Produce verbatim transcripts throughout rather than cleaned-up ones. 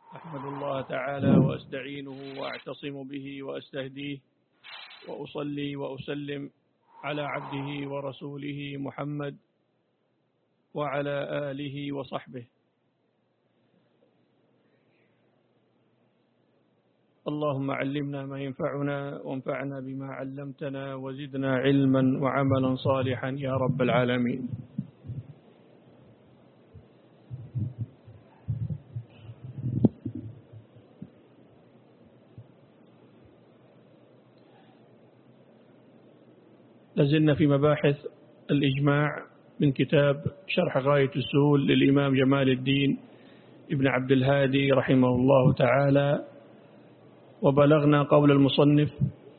أحمد الله تعالى وأستعينه وأعتصم به وأستهديه وأصلي وأسلم على عبده ورسوله محمد وعلى آله وصحبه. اللهم علمنا ما ينفعنا وانفعنا بما علمتنا وزدنا علما وعملا صالحا يا رب العالمين. لازلنا في مباحث الإجماع من كتاب شرح غاية السهول للإمام جمال الدين ابن عبد الهادي رحمه الله تعالى، وبلغنا قول المصنف: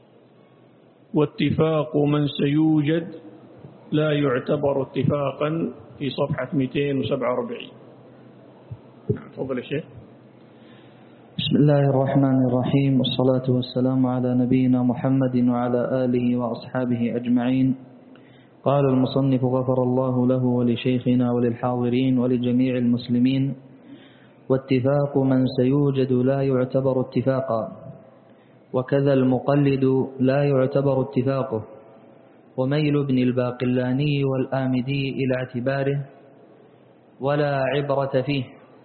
واتفاق من سيوجد لا يعتبر اتفاقا، في صفحة مئتين وسبعة وأربعين. تفضل يا شيخ. بسم الله الرحمن الرحيم، والصلاة والسلام على نبينا محمد وعلى آله وأصحابه أجمعين. قال المصنف غفر الله له ولشيخنا وللحاضرين ولجميع المسلمين: واتفاق من سيوجد لا يعتبر اتفاقا، وكذا المقلد لا يعتبر اتفاقه، وميل ابن الباقلاني والآمدي إلى اعتباره، ولا عبرة فيه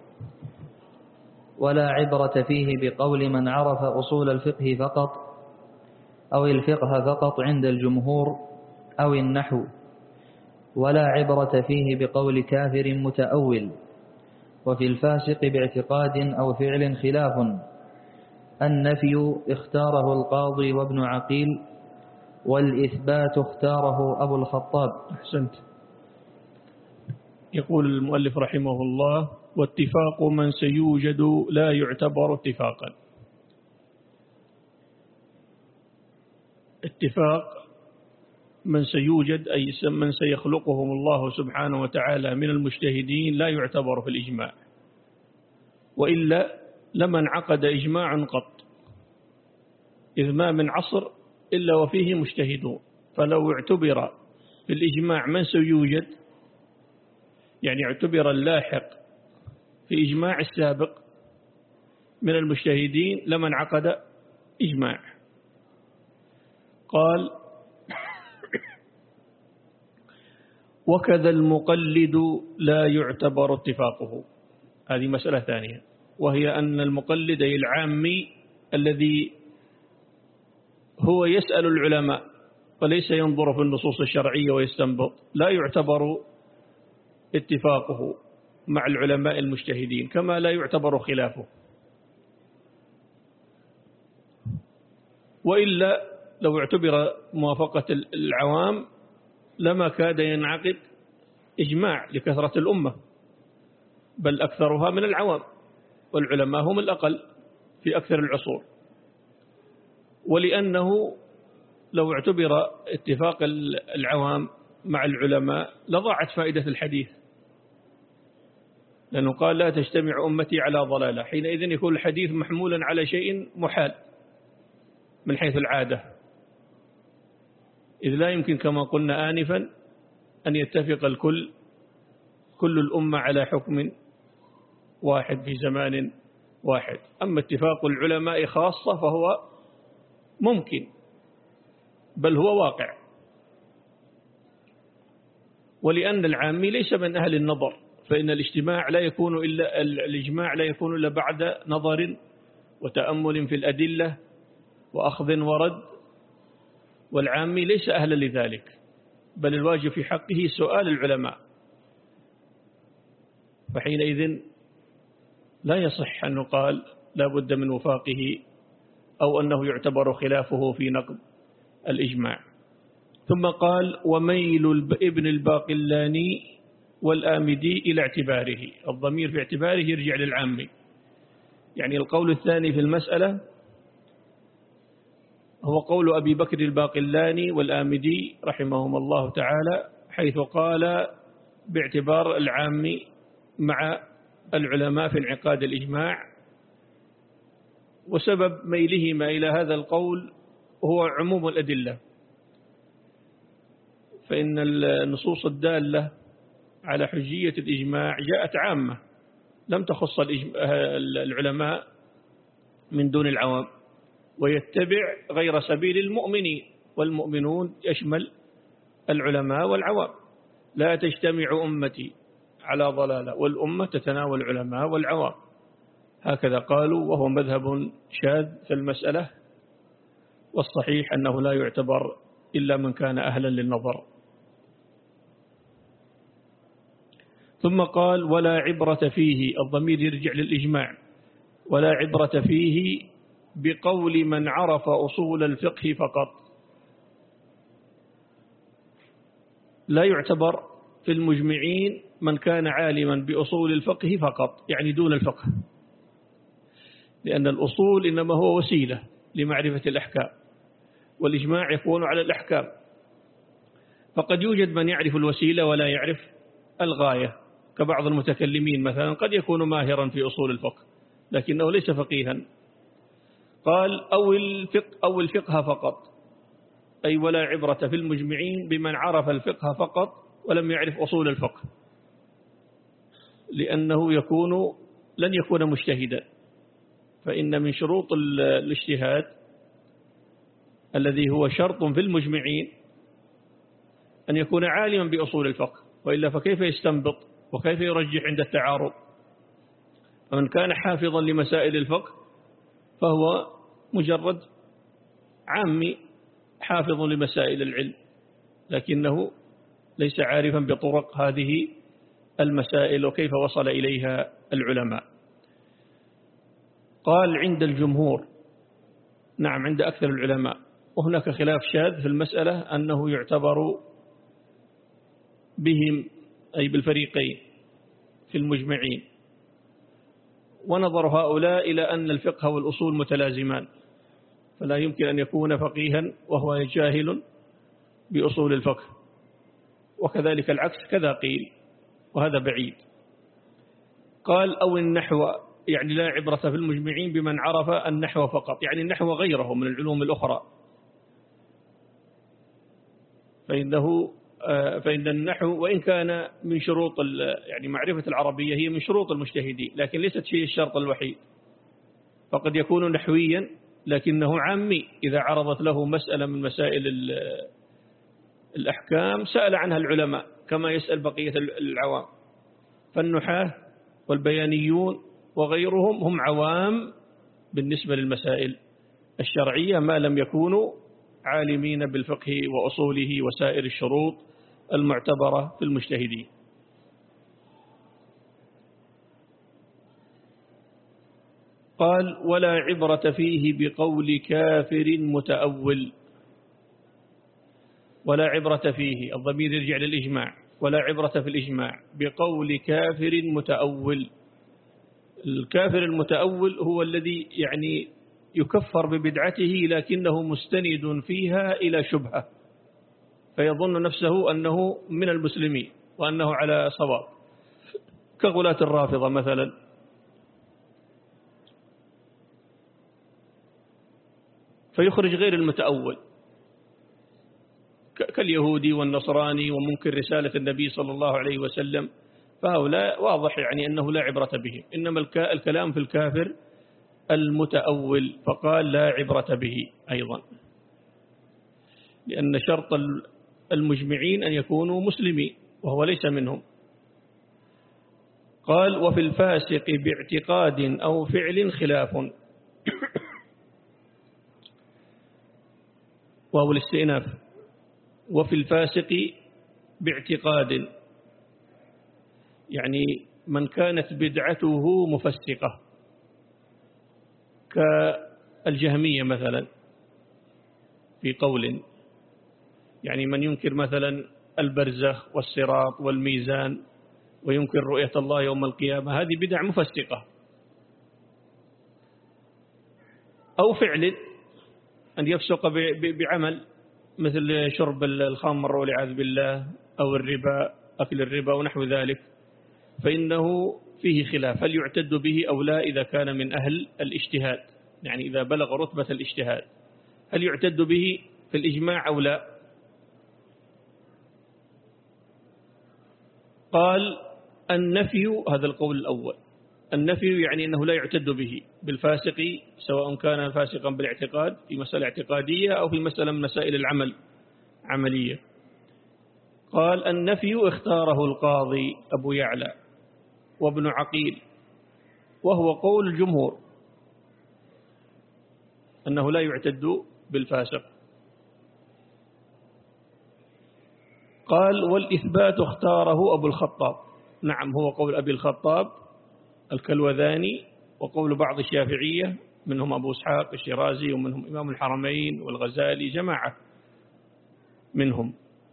ولا عبرة فيه بقول من عرف أصول الفقه فقط أو الفقه فقط عند الجمهور أو النحو، ولا عبرة فيه بقول كافر متأول. وفي الفاسق باعتقاد أو فعل خلاف. النفي اختاره القاضي وابن عقيل، والإثبات اختاره أبو الخطاب. أحسنت. يقول المؤلف رحمه الله: واتفاق من سيوجد لا يعتبر اتفاقا. اتفاق من سيوجد أي من سيخلقهم الله سبحانه وتعالى من المجتهدين لا يعتبر في الإجماع، وإلا لما انعقد إجماع قط، إذ ما من عصر إلا وفيه مجتهدون، فلو اعتبر في الإجماع من سيوجد، يعني اعتبر اللاحق في إجماع السابق من المجتهدين لما انعقد إجماع. قال: وكذا المقلد لا يعتبر اتفاقه. هذه مسألة ثانية، وهي أن المقلد العامي الذي هو يسأل العلماء وليس ينظر في النصوص الشرعية ويستنبط، لا يعتبر اتفاقه مع العلماء المجتهدين، كما لا يعتبر خلافه. وإلا لو اعتبر موافقة العوام لما كاد ينعقد إجماع لكثرة الأمة، بل أكثرها من العوام، والعلماء هم الأقل في أكثر العصور. ولأنه لو اعتبر اتفاق العوام مع العلماء لضاعت فائدة الحديث، لأنه قال: لا تجتمع أمتي على ضلالة. حينئذ يكون الحديث محمولا على شيء محال من حيث العادة، إذ لا يمكن كما قلنا آنفا أن يتفق الكل كل الأمة على حكم واحد في زمان واحد. أما اتفاق العلماء خاصة فهو ممكن، بل هو واقع. ولأن العامي ليس من أهل النظر، فإن الاجتماع لا يكون إلا الإجماع لا يكون إلا بعد نظر وتأمل في الأدلة وأخذ ورد، والعامي ليس أهلا لذلك، بل الواجب في حقه سؤال العلماء. فحينئذ لا يصح أن يقال لا بد من وفاقه أو أنه يعتبر خلافه في نقض الإجماع. ثم قال: وميل ابن الباقلاني والآمدي إلى اعتباره. الضمير في اعتباره يرجع للعامي، يعني القول الثاني في المسألة هو قول أبي بكر الباقلاني والآمدي رحمهم الله تعالى، حيث قال باعتبار العامي مع العلماء في انعقاد الإجماع. وسبب ميلهما إلى هذا القول هو عموم الأدلة، فإن النصوص الدالة على حجية الإجماع جاءت عامة، لم تخص العلماء من دون العوام، ويتبع غير سبيل المؤمنين، والمؤمنون يشمل العلماء والعوام. لا تجتمع أمتي على ضلالة والأمة تتناول العلماء والعوام، هكذا قالوا، وهو مذهب شاذ في المسألة، والصحيح أنه لا يعتبر إلا من كان أهلا للنظر. ثم قال ولا عبرة فيه، الضمير يرجع للإجماع، ولا عبرة فيه بقول من عرف أصول الفقه فقط. لا يعتبر في المجمعين من كان عالما بأصول الفقه فقط، يعني دون الفقه، لأن الأصول إنما هو وسيلة لمعرفة الأحكام، والإجماع يكون على الأحكام. فقد يوجد من يعرف الوسيلة ولا يعرف الغاية، كبعض المتكلمين مثلا قد يكون ماهرا في أصول الفقه لكنه ليس فقيها. قال أو الفقه, أو الفقه فقط، أي ولا عبرة في المجمعين بمن عرف الفقه فقط ولم يعرف أصول الفقه، لأنه يكون لن يكون مجتهدا، فإن من شروط الاجتهاد الذي هو شرط في المجمعين أن يكون عالما بأصول الفقه، وإلا فكيف يستنبط وكيف يرجح عند التعارض؟ فمن كان حافظا لمسائل الفقه فهو مجرد عامي حافظ لمسائل العلم، لكنه ليس عارفا بطرق هذه المسائل وكيف وصل إليها العلماء. قال عند الجمهور، نعم عند أكثر العلماء، وهناك خلاف شاذ في المسألة أنه يعتبر بهم أي بالفريقين في المجمعين، ونظر هؤلاء إلى أن الفقه والأصول متلازمان، فلا يمكن أن يكون فقيها وهو جاهل بأصول الفقه، وكذلك العكس كذا قيل، وهذا بعيد. قال أو النحو، يعني لا عبرة في المجمعين بمن عرف النحو فقط، يعني النحو غيره من العلوم الأخرى، فإنه فإن النحو وإن كان من شروط يعني معرفة العربية هي من شروط المجتهدين، لكن ليست شيء الشرط الوحيد، فقد يكون نحويا لكنه عامي، إذا عرضت له مسألة من مسائل الأحكام سأل عنها العلماء كما يسأل بقية العوام. فالنحاة والبيانيون وغيرهم هم عوام بالنسبة للمسائل الشرعية ما لم يكونوا عالمين بالفقه وأصوله وسائر الشروط المعتبرة في المجتهدين. قال ولا عبرة فيه بقول كافر متأول. ولا عبرة فيه، الضمير يرجع للإجماع، ولا عبرة في الإجماع بقول كافر متأول. الكافر المتأول هو الذي يعني يكفر ببدعته لكنه مستند فيها إلى شبهة، فيظن نفسه أنه من المسلمين وأنه على صواب، كغلاة الرافضة مثلا. فيخرج غير المتأول كاليهودي والنصراني ومنكر رسالة النبي صلى الله عليه وسلم، فهؤلاء واضح يعني أنه لا عبرة بهم، إنما الكلام في الكافر المتأول، فقال لا عبرة به أيضا، لأن شرط المجمعين أن يكونوا مسلمين وهو ليس منهم. قال وفي الفاسق باعتقاد أو فعل خلاف. وهو الاستئناف. وفي الفاسق باعتقاد، يعني من كانت بدعته مفسقة كالجهمية مثلا في قول، يعني من ينكر مثلا البرزخ والصراط والميزان وينكر رؤية الله يوم القيامة، هذه بدع مفسقة. أو فعل، أن يفسق بعمل مثل شرب الخمر والعياذ بالله، أو الربا، أكل الربا ونحو ذلك، فإنه فيه خلاف هل يعتد به أو لا إذا كان من أهل الاجتهاد، يعني إذا بلغ رتبة الاجتهاد هل يعتد به في الإجماع أو لا. قال النفي، هذا القول الأول، النفي يعني أنه لا يعتد به بالفاسق، سواء كان فاسقا بالاعتقاد في مسألة اعتقادية أو في مسألة من مسائل العمل عملية. قال النفي اختاره القاضي أبو يعلى وابن عقيل، وهو قول الجمهور أنه لا يعتد بالفاسق. قال والإثبات اختاره أبو الخطاب، نعم هو قول أبي الخطاب الكلوذاني وقول بعض الشافعية منهم أبو إسحاق الشيرازي ومنهم إمام الحرمين والغزالي جماعة منهم.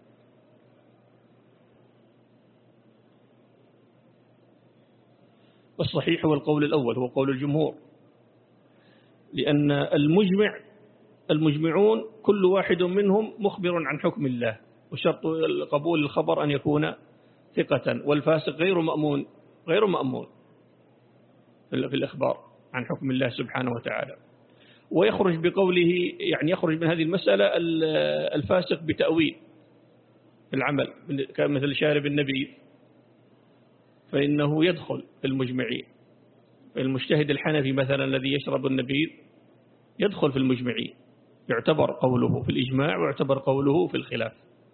والصحيح هو القول الأول، هو قول الجمهور، لأن المجمع المجمعون كل واحد منهم مخبر عن حكم الله، وشرط قبول الخبر أن يكون ثقة، والفاسق غير مأمون غير مأمون في الإخبار عن حكم الله سبحانه وتعالى. ويخرج بقوله يعني يخرج من هذه المسألة الفاسق بتأويل العمل مثل شارب النبيذ، فإنه يدخل في المجمعين. المجتهد الحنفي مثلا الذي يشرب النبيذ يدخل في المجمعين، يعتبر قوله في الإجماع ويعتبر قوله في الخلاف.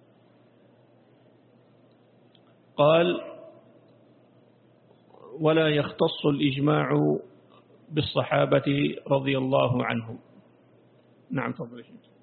قال ولا يختص الإجماع بالصحابة رضي الله عنهم. نعم تفضل.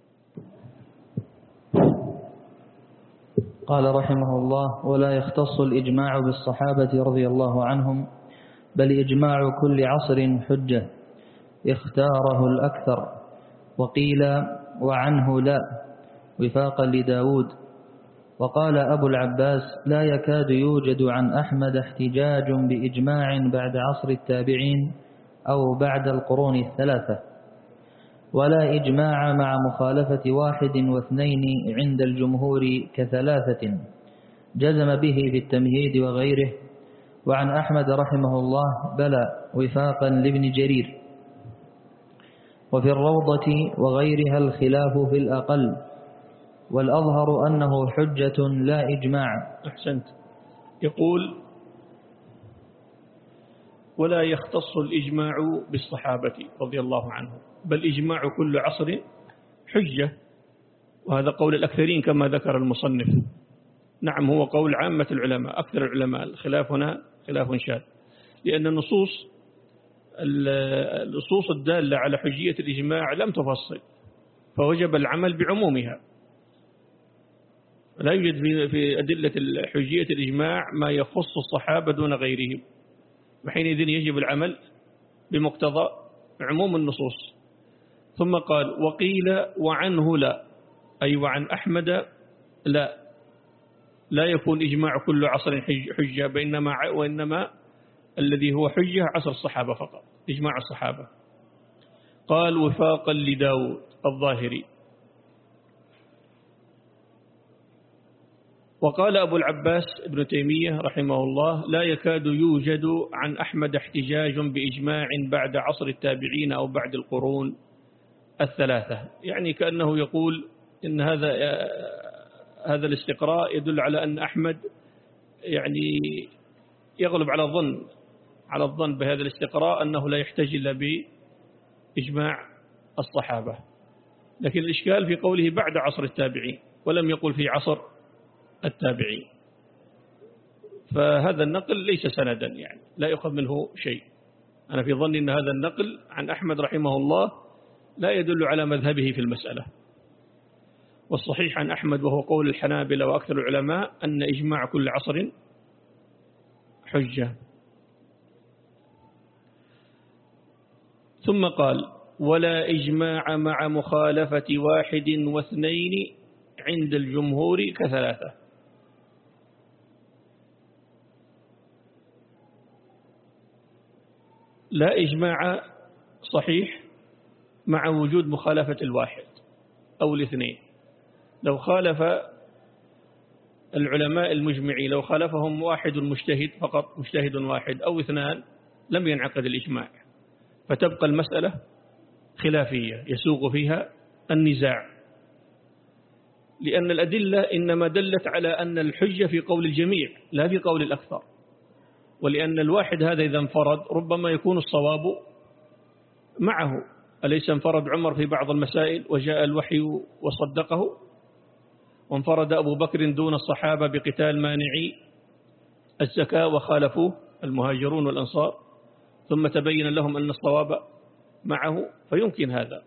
قال رحمه الله ولا يختص الإجماع بالصحابة رضي الله عنهم، بل إجماع كل عصر حجة اختاره الأكثر، وقيل وعنه لا وفاقا لداود. وقال أبو العباس لا يكاد يوجد عن أحمد احتجاج بإجماع بعد عصر التابعين أو بعد القرون الثلاثة، ولا إجماع مع مخالفة واحد واثنين عند الجمهور كثلاثة، جزم به في التمهيد وغيره. وعن أحمد رحمه الله بلى وفاقا لابن جرير. وفي الروضة وغيرها الخلاف في الأقل، والأظهر أنه حجة لا إجماع. أحسنت. يقول ولا يختص الإجماع بالصحابة رضي الله عنهم، بل إجماع كل عصر حجة، وهذا قول الأكثرين كما ذكر المصنف. نعم هو قول عامة العلماء أكثر العلماء، الخلاف هنا خلاف شاذ، لأن النصوص النصوص الدالة على حجية الإجماع لم تفصل، فوجب العمل بعمومها. لا يوجد في أدلة حجية الإجماع ما يخص الصحابة دون غيرهم، وحينئذ يجب العمل بمقتضى عموم النصوص. ثم قال وقيل وعنه لا، أي وعن أحمد لا لا يكون إجماع كل عصر حجة، بينما وإنما الذي هو حجة عصر الصحابة فقط، إجماع الصحابة. قال وفاقا لداود الظاهري. وقال أبو العباس ابن تيمية رحمه الله لا يكاد يوجد عن أحمد احتجاج بإجماع بعد عصر التابعين أو بعد القرون الثلاثة، يعني كأنه يقول إن هذا هذا الاستقراء يدل على أن أحمد يعني يغلب على الظن على الظن بهذا الاستقراء أنه لا يحتاج إلا بإجماع الصحابة. لكن الإشكال في قوله بعد عصر التابعين، ولم يقل في عصر التابعين، فهذا النقل ليس سندا، يعني لا يؤخذ منه شيء. أنا في ظني أن هذا النقل عن أحمد رحمه الله لا يدل على مذهبه في المسألة. والصحيح عن أحمد وهو قول الحنابلة وأكثر العلماء أن إجماع كل عصر حجة. ثم قال ولا إجماع مع مخالفة واحد واثنين عند الجمهور كثلاثة. لا إجماع صحيح مع وجود مخالفة الواحد أو الاثنين. لو خالف العلماء المجمعين، لو خالفهم واحد مجتهد فقط، مجتهد واحد أو اثنان، لم ينعقد الإجماع، فتبقى المسألة خلافية يسوق فيها النزاع، لأن الأدلة إنما دلت على أن الحجة في قول الجميع لا في قول الأكثر. ولأن الواحد هذا إذا انفرد ربما يكون الصواب معه. أليس انفرد عمر في بعض المسائل وجاء الوحي وصدقه، وانفرد أبو بكر دون الصحابة بقتال مانعي الزكاة وخالفوه المهاجرون والأنصار، ثم تبين لهم أن الصواب معه، فيمكن هذا.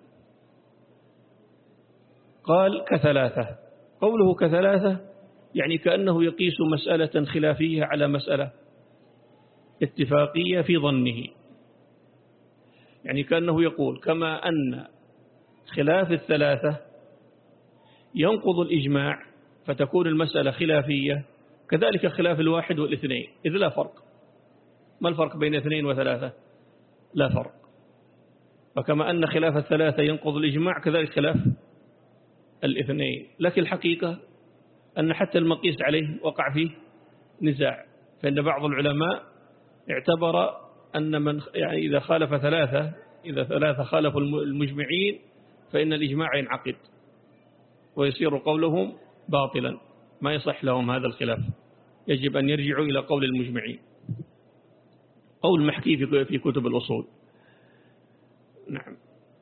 قال كثلاثة، قوله كثلاثة يعني كأنه يقيس مسألة خلافية على مسألة اتفاقية في ظنه، يعني كأنه يقول كما أن خلاف الثلاثة ينقض الإجماع فتكون المسألة خلافية، كذلك خلاف الواحد والاثنين، إذ لا فرق. ما الفرق بين اثنين وثلاثة؟ لا فرق. فكما أن خلاف الثلاثة ينقض الإجماع كذلك خلاف الاثنين، لكن الحقيقة أن حتى المقيس عليه وقع فيه نزاع، فإن بعض العلماء اعتبر أن من يعني إذا خالف ثلاثة إذا ثلاثة خالفوا المجمعين فإن الإجماع ينعقد ويصير قولهم باطلا، ما يصح لهم هذا الخلاف، يجب أن يرجعوا إلى قول المجمعين. قول محكي في كتب الأصول. نعم.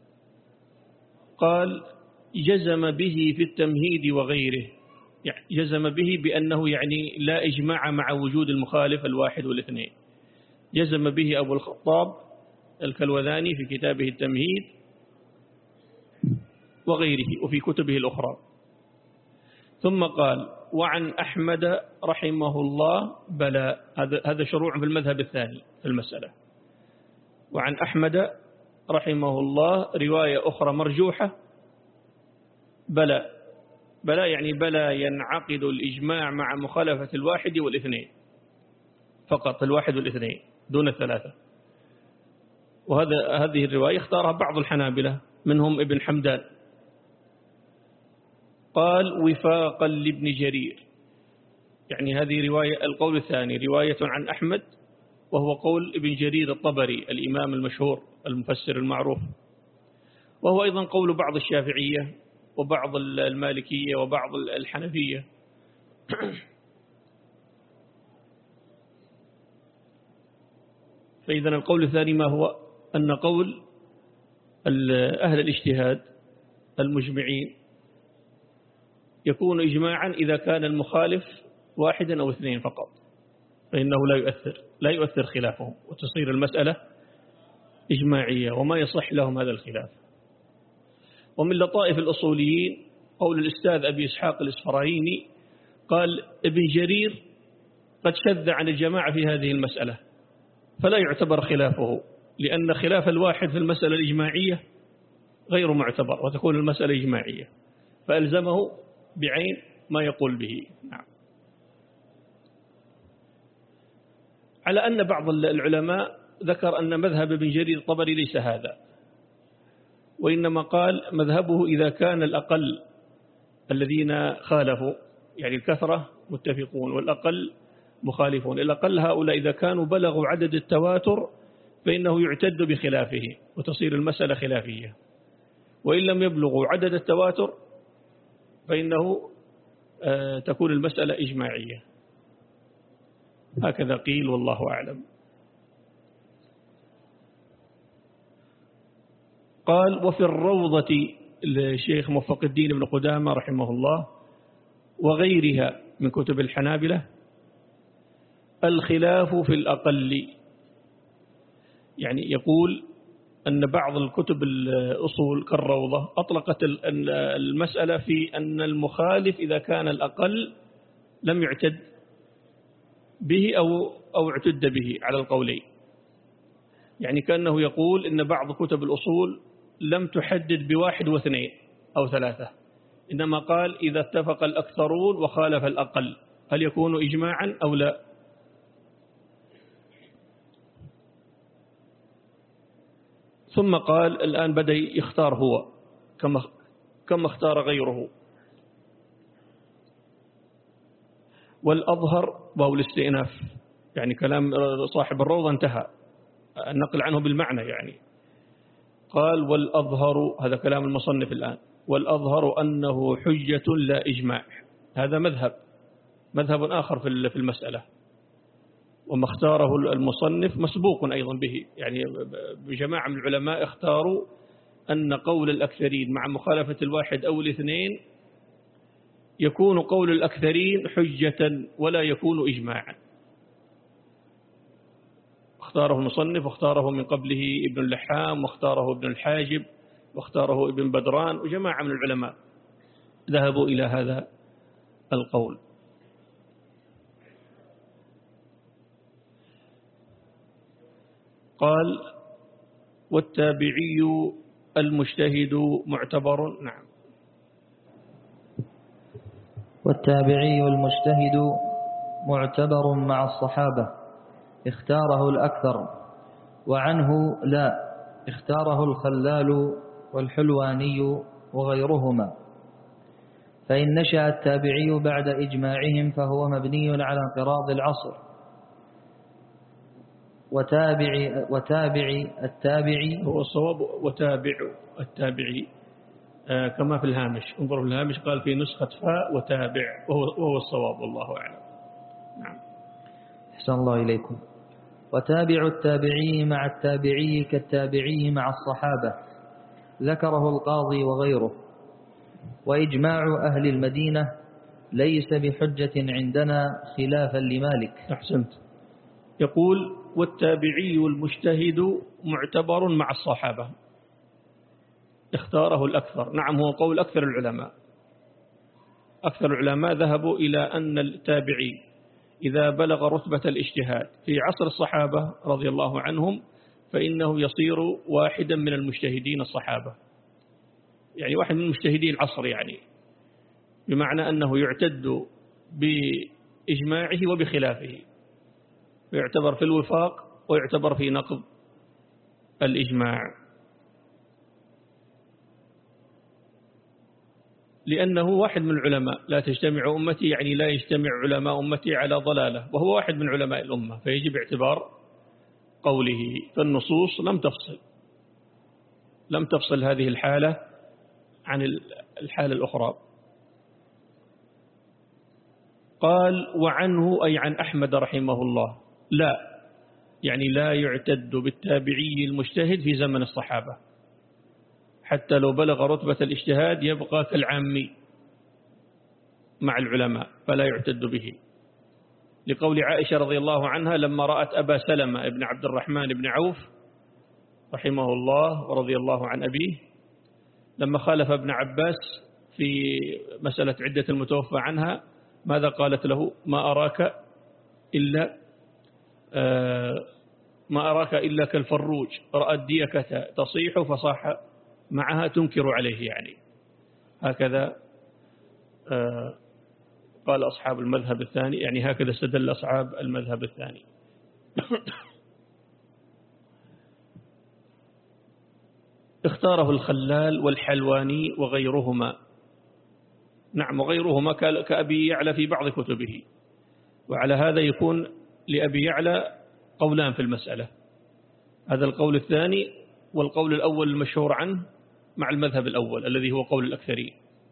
قال جزم به في التمهيد وغيره، يعني جزم به بأنه يعني لا إجماع مع وجود المخالف الواحد والاثنين. جزم به أبو الخطاب الكلوذاني في كتابه التمهيد وغيره وفي كتبه الأخرى. ثم قال وعن أحمد رحمه الله بلى، هذا هذا شروع في المذهب الثاني في المسألة. وعن أحمد رحمه الله رواية أخرى مرجوحة بلى، بلى يعني بلى ينعقد الإجماع مع مخالفة الواحد والاثنين فقط، الواحد والاثنين دون الثلاثة. وهذا هذه الرواية اختارها بعض الحنابلة منهم ابن حمدان. قال وفاقا لابن جرير، يعني هذه رواية القول الثاني رواية عن أحمد، وهو قول ابن جرير الطبري الإمام المشهور المفسر المعروف، وهو أيضا قول بعض الشافعية وبعض المالكية وبعض الحنفية. فإذا القول الثاني ما هو؟ أن قول أهل الاجتهاد المجمعين يكون إجماعا إذا كان المخالف واحدا أو اثنين فقط، فإنه لا يؤثر لا يؤثر خلافهم وتصير المسألة إجماعية وما يصح لهم هذا الخلاف. ومن لطائف الأصوليين قول الأستاذ أبي إسحاق الإسفرايني قال ابن جرير قد شذ عن الجماعة في هذه المسألة فلا يعتبر خلافه، لأن خلاف الواحد في المسألة الإجماعية غير معتبر وتكون المسألة إجماعية، فألزمه بعين ما يقول به. نعم. على أن بعض العلماء ذكر أن مذهب ابن جرير الطبري ليس هذا، وإنما قال مذهبه إذا كان الأقل الذين خالفوا يعني الكثرة متفقون والأقل مخالفون، الأقل هؤلاء إذا كانوا بلغوا عدد التواتر فإنه يعتد بخلافه وتصير المسألة خلافية، وإن لم يبلغوا عدد التواتر فإنه آه تكون المسألة إجماعية. هكذا قيل والله أعلم. قال وفي الروضة الشيخ موفق الدين بن قدامة رحمه الله وغيرها من كتب الحنابلة الخلاف في الأقل، يعني يقول أن بعض الكتب الأصول كالروضة أطلقت المسألة في أن المخالف إذا كان الأقل لم يعتد به أو أو اعتد به على القولين، يعني كأنه يقول إن بعض كتب الأصول لم تحدد بواحد واثنين أو ثلاثة، إنما قال إذا اتفق الأكثرون وخالف الأقل هل يكون إجماعا أو لا. ثم قال الآن بدأ يختار هو كما كما اختار غيره. والأظهر وهو الاستئناف، يعني كلام صاحب الروضة انتهى، النقل عنه بالمعنى، يعني قال والأظهر، هذا كلام المصنف الآن، والأظهر أنه حجة لا إجماع. هذا مذهب مذهب آخر في المسألة، وما اختاره المصنف مسبوق أيضا به، يعني بجماعة من العلماء اختاروا أن قول الأكثرين مع مخالفة الواحد أو الاثنين يكون قول الأكثرين حجة ولا يكون إجماعا. اختاره المصنف واختاره من قبله ابن اللحام واختاره ابن الحاجب واختاره ابن بدران وجماعة من العلماء ذهبوا إلى هذا القول. قال والتابعي المجتهد معتبر. نعم. والتابعي المجتهد معتبر مع الصحابة اختاره الأكثر، وعنه لا اختاره الخلال والحلواني وغيرهما. فإن نشأ التابعي بعد إجماعهم فهو مبني على انقراض العصر. وتابع وتابع التابعي هو الصواب وتابع التابعي آه كما في الهامش، انظروا في الهامش قال في نسخة فاء وتابع، وهو, وهو الصواب والله أعلم. نعم. أحسن الله إليكم. وتابع التابعي مع التابعي كالتابعي مع الصحابة ذكره القاضي وغيره. وإجماع أهل المدينة ليس بحجة عندنا خلافا لمالك. أحسنت. يقول والتابعي المجتهد معتبر مع الصحابة اختاره الأكثر. نعم، هو قول أكثر العلماء. أكثر العلماء ذهبوا إلى أن التابعي إذا بلغ رتبة الاجتهاد في عصر الصحابة رضي الله عنهم فإنه يصير واحدا من المجتهدين الصحابة، يعني واحد من المجتهدين العصر، يعني بمعنى أنه يعتد بإجماعه وبخلافه، ويعتبر في الوفاق ويعتبر في نقض الإجماع، لأنه واحد من العلماء. لا تجتمع أمتي يعني لا يجتمع علماء أمتي على ضلالة، وهو واحد من علماء الأمة، فيجب اعتبار قوله. فالنصوص لم تفصل لم تفصل هذه الحالة عن الحالة الأخرى. قال وعنه أي عن أحمد رحمه الله لا، يعني لا يعتد بالتابعي المجتهد في زمن الصحابة، حتى لو بلغ رتبة الاجتهاد يبقى كالعامي مع العلماء فلا يعتد به، لقول عائشة رضي الله عنها لما رأت أبا سلمة ابن عبد الرحمن بن عوف رحمه الله ورضي الله عن أبيه لما خالف ابن عباس في مسألة عدة المتوفى عنها، ماذا قالت له؟ ما أراك إلا آه ما أراك إلا كالفروج رأت ديكة تصيح فصاح معها تنكر عليه، يعني هكذا آه قال أصحاب المذهب الثاني، يعني هكذا استدل أصحاب المذهب الثاني. اختاره الخلال والحلواني وغيرهما. نعم، وغيرهما كأبي يعلى في بعض كتبه، وعلى هذا يكون لأبي يعلى قولان في المسألة، هذا القول الثاني والقول الأول المشهور عنه مع المذهب الأول الذي هو قول الأكثرين.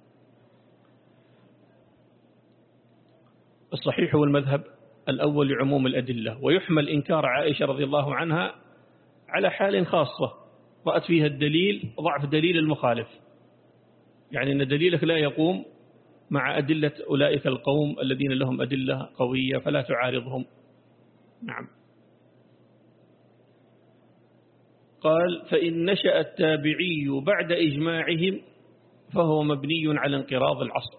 الصحيح هو المذهب الأول لعموم الأدلة، ويحمل إنكار عائشة رضي الله عنها على حال خاصة رأت فيها الدليل ضعف دليل المخالف، يعني أن دليلك لا يقوم مع أدلة أولئك القوم الذين لهم أدلة قوية فلا تعارضهم. نعم. قال فإن نشأ التابعي بعد إجماعهم فهو مبني على انقراض العصر،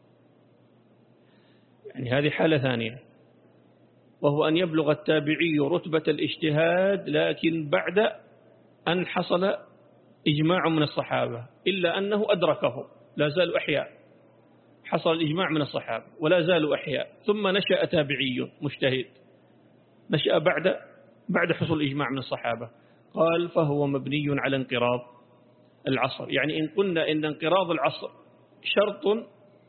يعني هذه حالة ثانية، وهو أن يبلغ التابعي رتبة الاجتهاد لكن بعد أن حصل إجماع من الصحابة، إلا أنه أدركه لا زالوا أحياء، حصل الإجماع من الصحابة ولا زالوا أحياء، ثم نشأ تابعي مجتهد نشأ بعد بعد حصول الإجماع من الصحابة، قال فهو مبني على انقراض العصر. يعني إن قلنا إن انقراض العصر شرط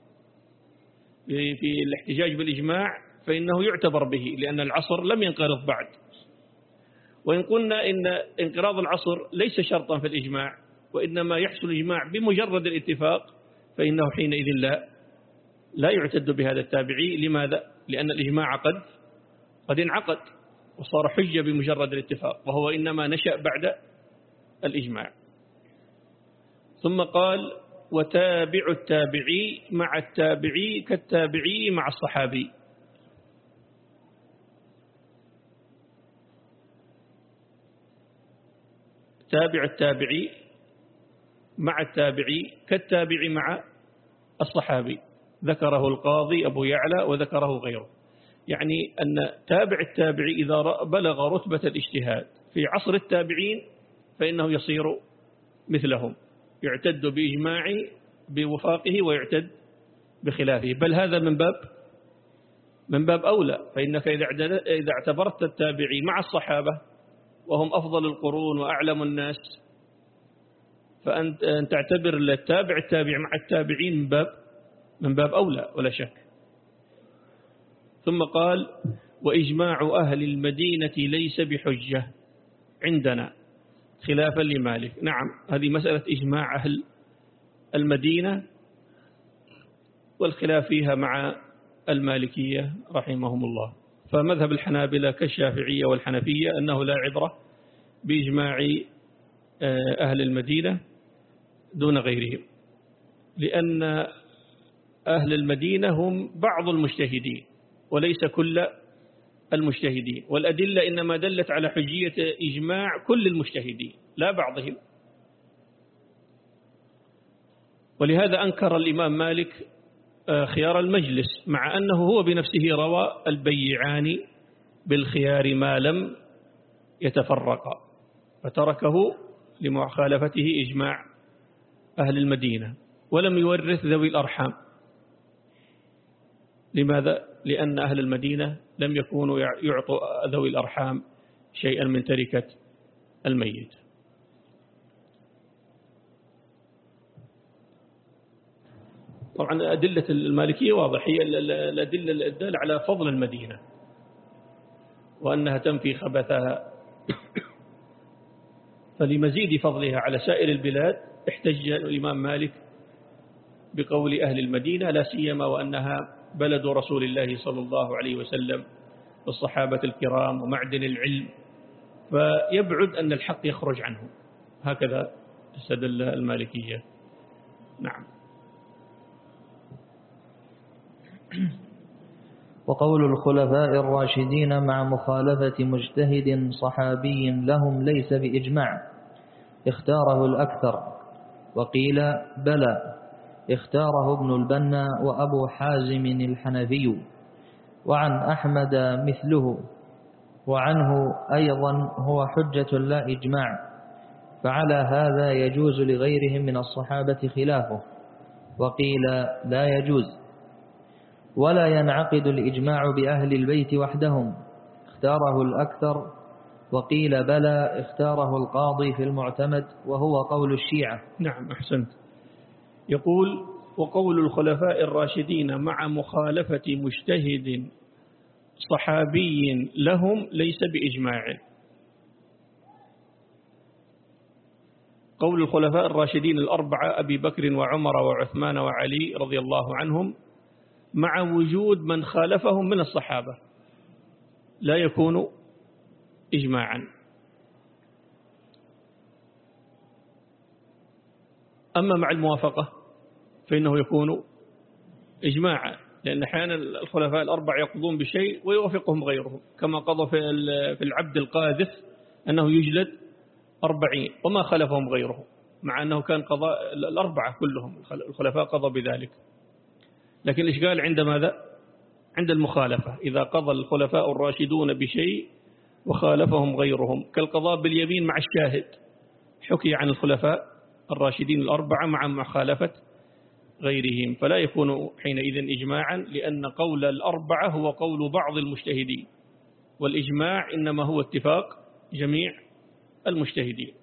في الاحتجاج بالإجماع فإنه يعتبر به لأن العصر لم ينقرض بعد، وإن قلنا إن انقراض العصر ليس شرطا في الإجماع وإنما يحصل الإجماع بمجرد الاتفاق فإنه حينئذ لا لا يعتد بهذا التابعي. لماذا؟ لأن الإجماع قد قد انعقد، وصار حجة بمجرد الاتفاق، وهو إنما نشأ بعد الإجماع. ثم قال وتابع التابعي مع التابعي كالتابعي مع الصحابي. تابع التابعي مع التابعي كالتابعي مع الصحابي، ذكره القاضي أبو يعلى وذكره غيره. يعني أن تابع التابعي إذا بلغ رتبة الاجتهاد في عصر التابعين فإنه يصير مثلهم، يعتد بإجماع بوفاقه ويعتد بخلافه، بل هذا من باب من باب أولى. فإنك إذا اعتبرت التابعي مع الصحابة وهم أفضل القرون وأعلم الناس، فأنت تعتبر التابع التابع مع التابعين من باب من باب أولى ولا شك. ثم قال وإجماع أهل المدينة ليس بحجة عندنا خلافا لمالك. نعم، هذه مسألة إجماع أهل المدينة والخلاف فيها مع المالكية رحمهم الله. فمذهب الحنابلة كالشافعية والحنفية أنه لا عبرة بإجماع أهل المدينة دون غيرهم، لأن أهل المدينة هم بعض المجتهدين وليس كل المجتهدين، والأدلة إنما دلت على حجية إجماع كل المجتهدين لا بعضهم. ولهذا أنكر الإمام مالك خيار المجلس، مع أنه هو بنفسه روى البيعان بالخيار ما لم يتفرقا، فتركه لمخالفته إجماع أهل المدينة، ولم يورث ذوي الأرحام. لماذا؟ لأن أهل المدينة لم يكونوا يعطوا ذوي الأرحام شيئا من تركة الميت. طبعا أدلة المالكية واضح، هي الأدلة الدالة على فضل المدينة وأنها تنفي خبثها. فلمزيد فضلها على سائر البلاد احتج الإمام مالك بقول أهل المدينة، لا سيما وأنها بلد رسول الله صلى الله عليه وسلم والصحابة الكرام ومعدن العلم، فيبعد أن الحق يخرج عنه. هكذا استدل المالكية. نعم. وقول الخلفاء الراشدين مع مخالفة مجتهد صحابي لهم ليس بإجماع، اختاره الأكثر. وقيل بلى، اختاره ابن البنا وأبو حازم الحنفي، وعن أحمد مثله، وعنه أيضا هو حجة لا إجماع، فعلى هذا يجوز لغيرهم من الصحابة خلافه. وقيل لا يجوز، ولا ينعقد الإجماع بأهل البيت وحدهم، اختاره الأكثر. وقيل بلى، اختاره القاضي في المعتمد، وهو قول الشيعة. نعم، أحسنت. يقول وقول الخلفاء الراشدين مع مخالفة مجتهد صحابي لهم ليس بإجماع. قول الخلفاء الراشدين الأربعة أبي بكر وعمر وعثمان وعلي رضي الله عنهم مع وجود من خالفهم من الصحابة لا يكون إجماعا. أما مع الموافقة فإنه يكون إجماعا، لأن أحيانا الخلفاء الأربعة يقضون بشيء ويوافقهم غيرهم، كما قضى في العبد القاذف أنه يجلد أربعين وما خلفهم غيره، مع أنه كان قضاء الأربعة كلهم الخلفاء قضى بذلك. لكن الإشكال عند ماذا؟ عند المخالفة. إذا قضى الخلفاء الراشدون بشيء وخالفهم غيرهم، كالقضاء باليمين مع الشاهد، حكي عن الخلفاء الراشدين الأربعة مع مخالفة غيرهم، فلا يكون حينئذ إجماعا، لأن قول الأربعة هو قول بعض المجتهدين، والإجماع إنما هو اتفاق جميع المجتهدين.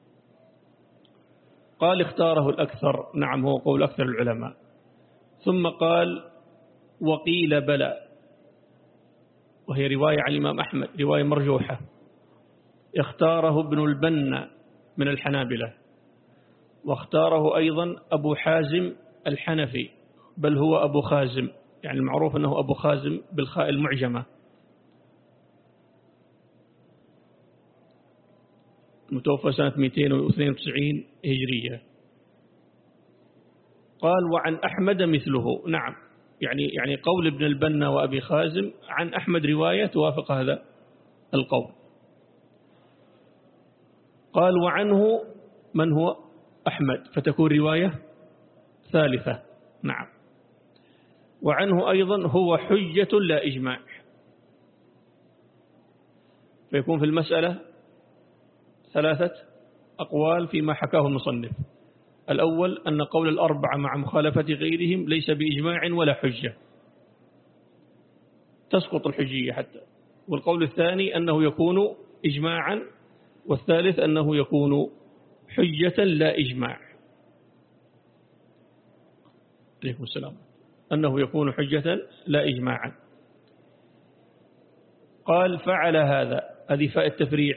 قال اختاره الأكثر، نعم هو قول أكثر العلماء. ثم قال وقيل بلى، وهي رواية عن الإمام أحمد، رواية مرجوحة، اختاره ابن البنا من الحنابلة، واختاره أيضا أبو حازم الحنفي، بل هو أبو خازم، يعني المعروف أنه أبو خازم بالخاء المعجمة. متوفى سنة مئتين واثنين وتسعين هجرية. قال وعن أحمد مثله. نعم، يعني يعني قول ابن البنا وأبي خازم عن أحمد رواية توافق هذا القول. قال وعنه من هو أحمد، فتكون رواية ثالثة. نعم، وعنه أيضا هو حجة لا إجماع، فيكون في المسألة ثلاثة أقوال فيما حكاه المصنف. الأول أن قول الأربعة مع مخالفة غيرهم ليس بإجماع ولا حجة، تسقط الحجية حتى. والقول الثاني أنه يكون إجماعا، والثالث أنه يكون حجة لا إجماع. عليكم السلام. أنه يكون حجة لا إجماعا. قال فعل هذا، هذه فاء التفريع،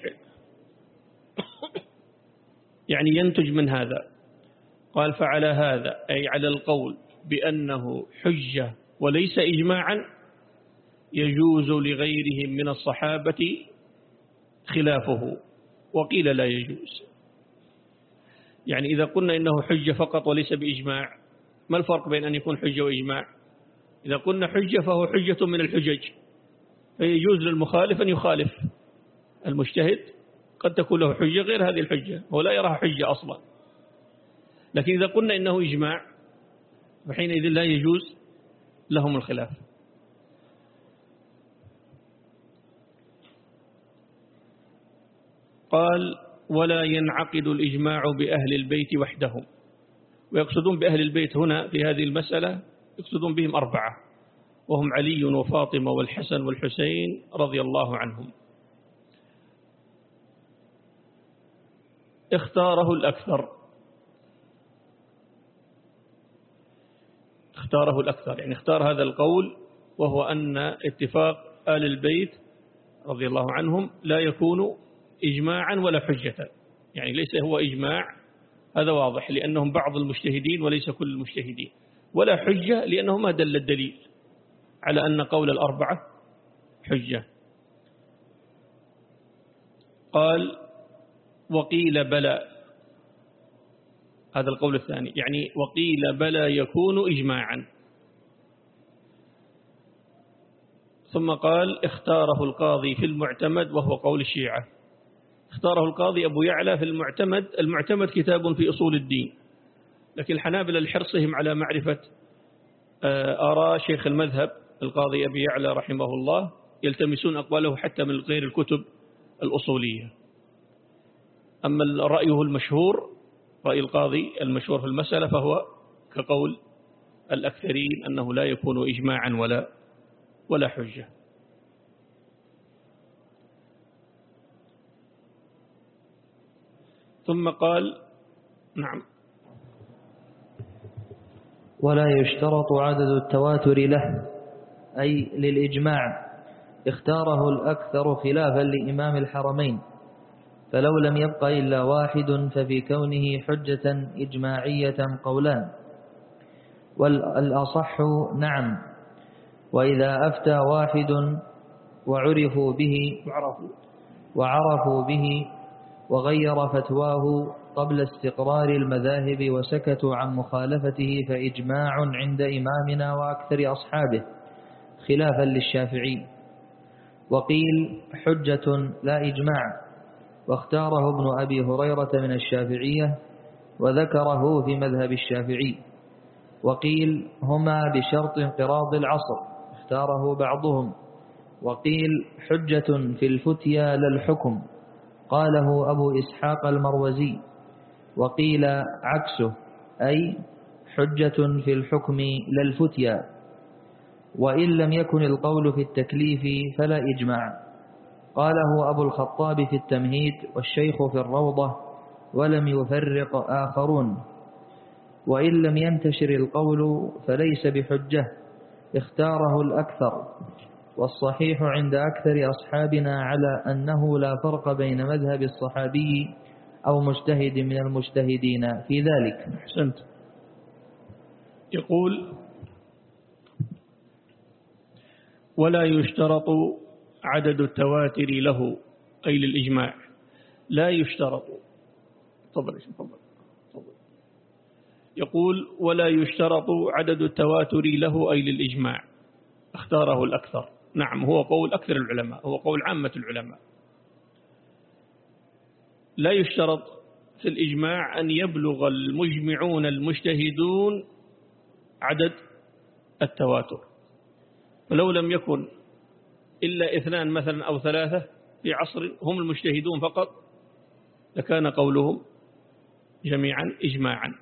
يعني ينتج من هذا. قال فعل هذا أي على القول بأنه حجة وليس إجماعا يجوز لغيرهم من الصحابة خلافه، وقيل لا يجوز. يعني إذا قلنا إنه حجة فقط وليس بإجماع، ما الفرق بين أن يكون حجة وإجماع؟ إذا قلنا حجة فهو حجة من الحجج، فيجوز للمخالف أن يخالف المجتهد، قد تكون له حجة غير هذه الحجة هو لا يراها حجة أصلا. لكن إذا قلنا إنه إجماع فحينئذ لا يجوز لهم الخلاف. قال ولا ينعقد الإجماع بأهل البيت وحدهم. ويقصدون بأهل البيت هنا في هذه المسألة يقصدون بهم أربعة، وهم علي وفاطمة والحسن والحسين رضي الله عنهم. اختاره الأكثر، اختاره الأكثر يعني اختار هذا القول، وهو أن اتفاق آل البيت رضي الله عنهم لا يكون إجماعا ولا حجة. يعني ليس هو إجماع، هذا واضح، لأنهم بعض المجتهدين وليس كل المجتهدين، ولا حجة لأنه ما دل الدليل على أن قول الأربعة حجة. قال وقيل بلى، هذا القول الثاني، يعني وقيل بلى يكون إجماعا. ثم قال اختاره القاضي في المعتمد، وهو قول الشيعة. اختاره القاضي أبو يعلى في المعتمد. المعتمد كتاب في أصول الدين، لكن الحنابلة لحرصهم على معرفة آراء شيخ المذهب القاضي أبي يعلى رحمه الله يلتمسون أقواله حتى من غير الكتب الأصولية. أما رأيه المشهور، رأي القاضي المشهور في المسألة، فهو كقول الأكثرين أنه لا يكون إجماعا ولا ولا حجة. ثم قال نعم ولا يشترط عدد التواتر له أي للإجماع، اختاره الأكثر خلافا لإمام الحرمين، فلو لم يبق إلا واحد ففي كونه حجة إجماعية قولان، والأصح نعم. وإذا أفتى واحد وعرفوا به وعرفوا به وغير فتواه قبل استقرار المذاهب وسكتوا عن مخالفته فإجماع عند إمامنا وأكثر أصحابه خلافا للشافعي. وقيل حجة لا إجماع، واختاره ابن أبي هريرة من الشافعية وذكره في مذهب الشافعي. وقيل هما بشرط انقراض العصر، اختاره بعضهم. وقيل حجة في الفتيا لا الحكم، قاله أبو إسحاق المروزي. وقيل عكسه، أي حجة في الحكم لا الفتيا. وإن لم يكن القول في التكليف فلا إجماع، قاله أبو الخطاب في التمهيد والشيخ في الروضة، ولم يفرق آخرون. وإن لم ينتشر القول فليس بحجة، اختاره الأكثر. والصحيح عند أكثر أصحابنا على أنه لا فرق بين مذهب الصحابي أو مجتهد من المجتهدين في ذلك. أحسنت. يقول ولا يشترط عدد التواتر له أي للإجماع، لا يشترط. تفضل تفضل. يقول ولا يشترط عدد التواتر له أي للإجماع، اختاره الأكثر. نعم، هو قول أكثر العلماء، هو قول عامة العلماء. لا يشترط في الإجماع أن يبلغ المجمعون المجتهدون عدد التواتر، فلو لم يكن إلا اثنان مثلا أو ثلاثة في عصر هم المجتهدون فقط لكان قولهم جميعا إجماعا.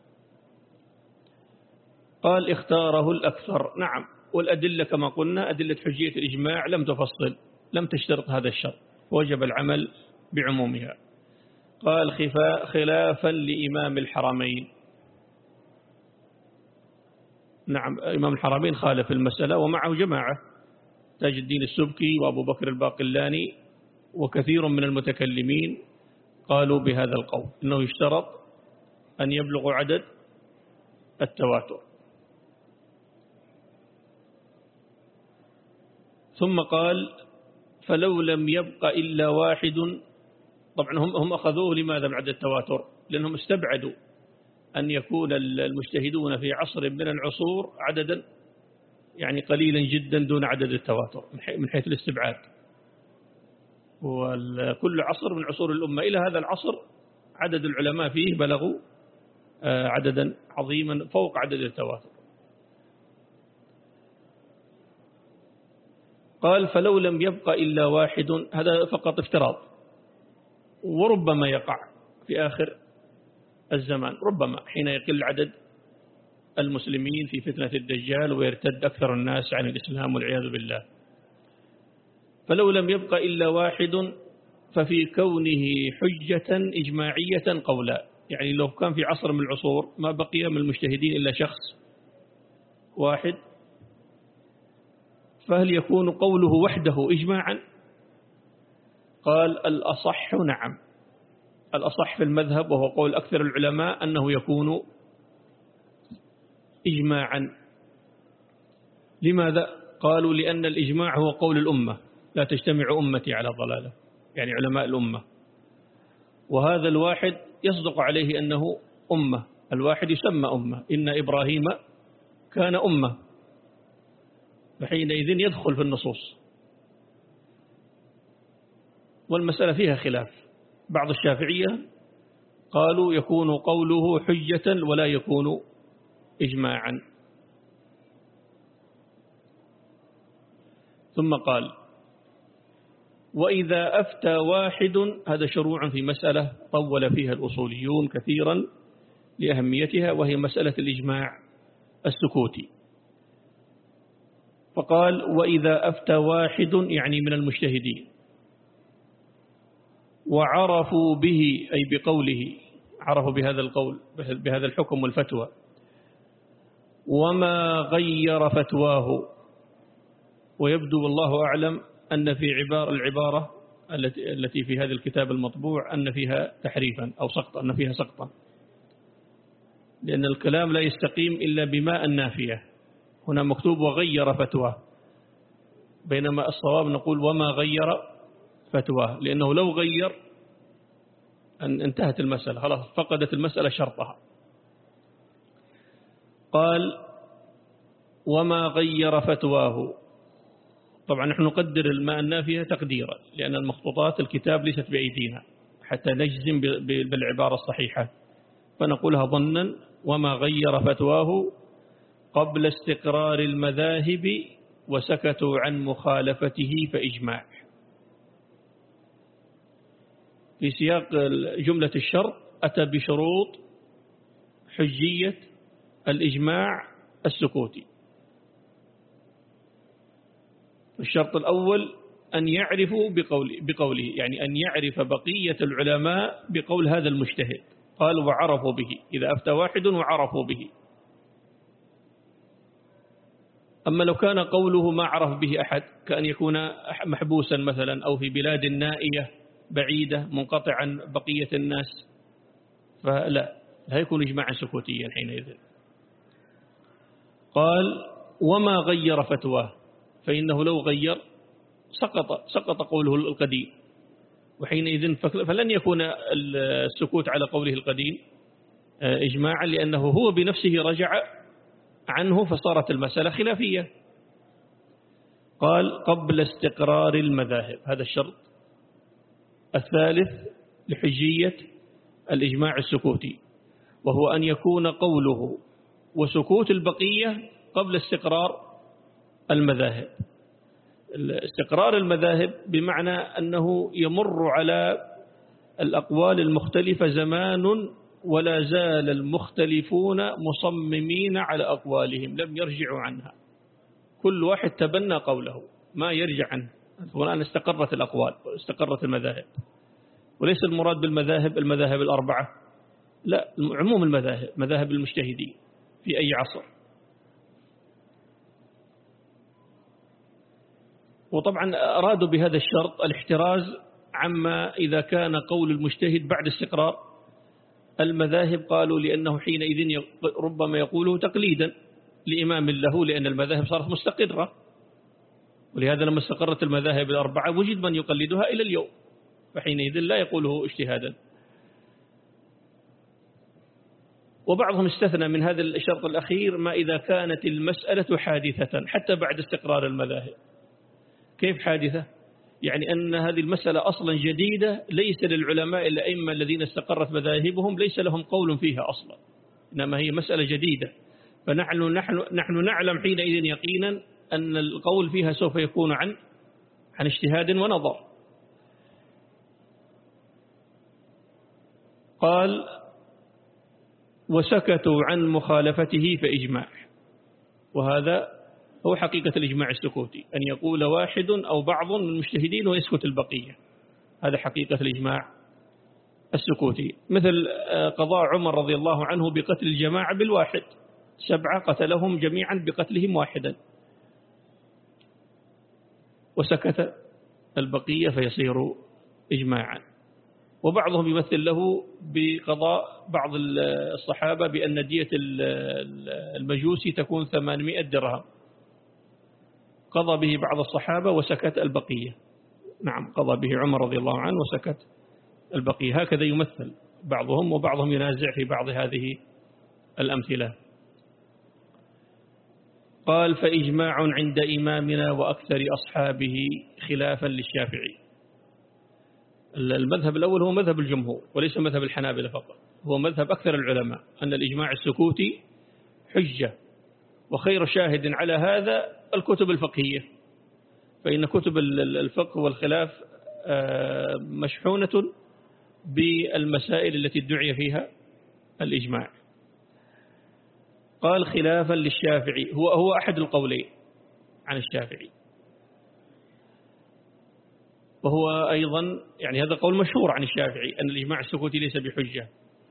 قال اختاره الأكثر. نعم، والأدلة كما قلنا أدلة حجية الإجماع لم تفصل، لم تشترط هذا الشرط، وجب العمل بعمومها. قال خلافا لإمام الحرمين. نعم، إمام الحرمين خالف المسألة ومعه جماعة، تاج الدين السبكي وأبو بكر الباقلاني وكثير من المتكلمين قالوا بهذا القول إنه يشترط أن يبلغ عدد التواتر. ثم قال فلو لم يبق إلا واحد. طبعا هم هم أخذوه لماذا بعد التواتر؟ لأنهم استبعدوا أن يكون المجتهدون في عصر من العصور عددا يعني قليلا جدا دون عدد التواتر من حيث الاستبعاد، وكل عصر من عصور الأمة إلى هذا العصر عدد العلماء فيه بلغوا عددا عظيما فوق عدد التواتر. قال فلو لم يبق إلا واحد، هذا فقط افتراض، وربما يقع في آخر الزمان، ربما حين يقل عدد المسلمين في فتنة الدجال ويرتد أكثر الناس عن الإسلام والعياذ بالله. فلو لم يبق إلا واحد ففي كونه حجة إجماعية قولا، يعني لو كان في عصر من العصور ما بقي من المجتهدين إلا شخص واحد، فهل يكون قوله وحده إجماعا؟ قال الأصح نعم، الأصح في المذهب وهو قول أكثر العلماء أنه يكون إجماعا. لماذا؟ قالوا لأن الإجماع هو قول الأمة، لا تجتمع أمتي على ضلالة، يعني علماء الأمة، وهذا الواحد يصدق عليه أنه أمة، الواحد يسمى أمة، إن إبراهيم كان أمة، فحينئذ يدخل في النصوص. والمسألة فيها خلاف، بعض الشافعية قالوا يكون قوله حجة ولا يكون إجماعا. ثم قال وإذا أفتى واحد، هذا شروع في مسألة طول فيها الأصوليون كثيرا لأهميتها، وهي مسألة الإجماع السكوتي. فقال وإذا أفتى واحد يعني من المجتهدين وعرفوا به أي بقوله، عرفوا بهذا القول بهذا الحكم والفتوى، وما غير فتواه، ويبدو والله أعلم أن في عبارة العبارة التي التي في هذا الكتاب المطبوع أن فيها تحريفا أو سقطا، أن فيها سقطا، لأن الكلام لا يستقيم إلا بما النافية. هنا مكتوب وغير فتواه، بينما الصواب نقول وما غير فتواه، لأنه لو غير أن انتهت المسألة، خلاص فقدت المسألة شرطها. قال وما غير فتواه. طبعا نحن نقدر الماء النافية تقديرا، لأن المخطوطات الكتاب ليست بأيدينا حتى نجزم بالعبارة الصحيحة، فنقولها ظنا وما غير فتواه قبل استقرار المذاهب وسكتوا عن مخالفته فإجماع. في سياق جملة الشرط أتى بشروط حجية الإجماع السكوتي. الشرط الأول أن يعرفوا بقوله, بقوله يعني أن يعرف بقية العلماء بقول هذا المجتهد. قال وعرفوا به، إذا أفتى واحد وعرفوا به. أما لو كان قوله ما عرف به أحد، كأن يكون محبوسا مثلا أو في بلاد نائية بعيدة منقطع عن بقية الناس، فلا لا يكون إجماعا سكوتيا حينئذ. قال وما غير فتواه، فإنه لو غير سقط سقط قوله القديم، وحينئذ فلن يكون السكوت على قوله القديم إجماعا، لأنه هو بنفسه رجع عنه فصارت المسألة خلافية. قال قبل استقرار المذاهب، هذا الشرط الثالث لحجية الإجماع السكوتي، وهو أن يكون قوله وسكوت البقية قبل استقرار المذاهب. استقرار المذاهب بمعنى أنه يمر على الأقوال المختلفة زمان ولا زال المختلفون مصممين على أقوالهم لم يرجعوا عنها، كل واحد تبنى قوله ما يرجع عنه. والآن استقرت الأقوال واستقرت المذاهب، وليس المراد بالمذاهب المذاهب الأربعة، لا، عموم المذاهب، مذاهب المجتهدين في أي عصر. وطبعا أرادوا بهذا الشرط الاحتراز عما إذا كان قول المجتهد بعد استقرار المذاهب، قالوا لأنه حينئذ ربما يقوله تقليدا لإمام له، لأن المذاهب صارت مستقرة، ولهذا لما استقرت المذاهب الأربعة وجد من يقلدها إلى اليوم، فحينئذ لا يقوله اجتهادا. وبعضهم استثنى من هذا الشرط الأخير ما إذا كانت المسألة حادثة حتى بعد استقرار المذاهب. كيف حادثة؟ يعني أن هذه المسألة أصلا جديدة، ليس للعلماء الأئمة الذين استقرت مذاهبهم ليس لهم قول فيها أصلا، إنما هي مسألة جديدة، فنحن نحن نحن نعلم حينئذ يقينا أن القول فيها سوف يكون عن عن اجتهاد ونظر. قال وسكتوا عن مخالفته فإجماع، وهذا هو حقيقة الإجماع السكوتي، أن يقول واحد أو بعض من المجتهدين ويسكت البقية، هذا حقيقة الإجماع السكوتي. مثل قضاء عمر رضي الله عنه بقتل الجماعة بالواحد، سبعة قتلهم جميعا بقتلهم واحدا، وسكت البقية فيصير إجماعا. وبعضهم يمثل له بقضاء بعض الصحابة بأن دية المجوسي تكون ثمانمائة درهم، قضى به بعض الصحابة وسكت البقية. نعم، قضى به عمر رضي الله عنه وسكت البقية. هكذا يمثل بعضهم، وبعضهم ينازع في بعض هذه الأمثلة. قال فإجماع عند إمامنا وأكثر أصحابه خلافا للشافعي. المذهب الأول هو مذهب الجمهور وليس مذهب الحنابلة فقط، هو مذهب أكثر العلماء أن الإجماع السكوتي حجة، وخير شاهد على هذا الكتب الفقهية، فإن كتب الفقه والخلاف مشحونة بالمسائل التي ادعي فيها الإجماع. قال خلافا للشافعي، هو هو أحد القولين عن الشافعي، وهو أيضا يعني هذا قول مشهور عن الشافعي أن الإجماع السكوتي ليس بحجة،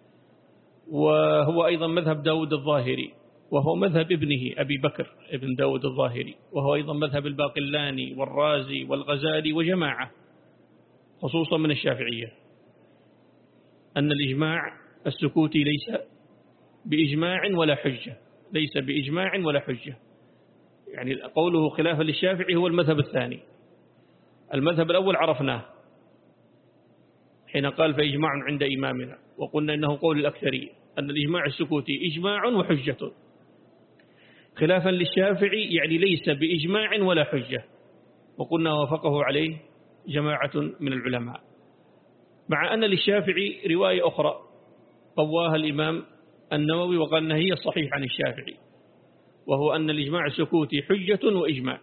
وهو أيضا مذهب داود الظاهري، وهو مذهب ابنه أبي بكر ابن داود الظاهري، وهو أيضا مذهب الباقلاني والرازي والغزالي وجماعة خصوصا من الشافعية، أن الإجماع السكوتي ليس بإجماع ولا حجة، ليس بإجماع ولا حجة. يعني قوله خلافا للشافعي هو المذهب الثاني. المذهب الأول عرفناه حين قال فإجماع عند إمامنا، وقلنا إنه قول الأكثرية أن الإجماع السكوتي إجماع وحجة. خلافا للشافعي يعني ليس بإجماع ولا حجة، وقلنا وافقه عليه جماعة من العلماء، مع أن للشافعي رواية أخرى قواها الإمام النووي وقال أنها هي الصحيح عن الشافعي، وهو أن الإجماع السكوتي حجة وإجماع،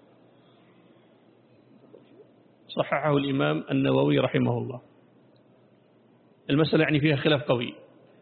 صححه الإمام النووي رحمه الله. المسألة يعني فيها خلاف قوي.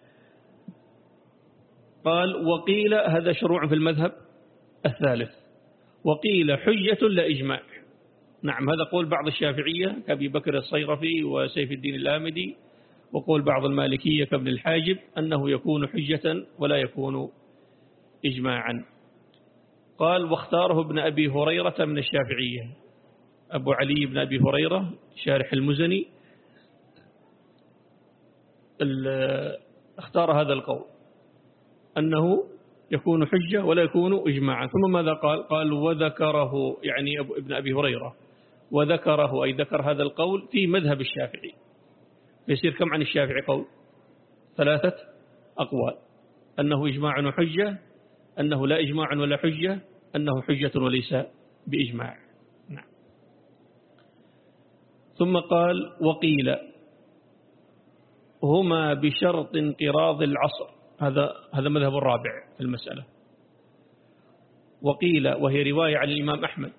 قال وقيل، هذا شروع في المذهب الثالث، وقيل حجة لا إجماع. نعم، هذا قول بعض الشافعية كأبي بكر الصيرفي وسيف الدين الآمدي، وقول بعض المالكية كابن الحاجب أنه يكون حجة ولا يكون إجماعا. قال واختاره ابن أبي هريرة من الشافعية، أبو علي بن أبي هريرة شارح المزني اختار هذا القول أنه يكون حجة ولا يكون إجماعا. ثم ماذا قال؟ قال وذكره، يعني ابن أبي هريرة، وذكره أي ذكر هذا القول في مذهب الشافعي، فيصير كم عن الشافعي قول؟ ثلاثة أقوال: أنه إجماع وحجة، أنه لا إجماع ولا حجة، أنه حجة وليس بإجماع. نعم. ثم قال: وقيل هما بشرط انقراض العصر. هذا هذا مذهب الرابع في المسألة. وقيل، وهي رواية عن الإمام أحمد،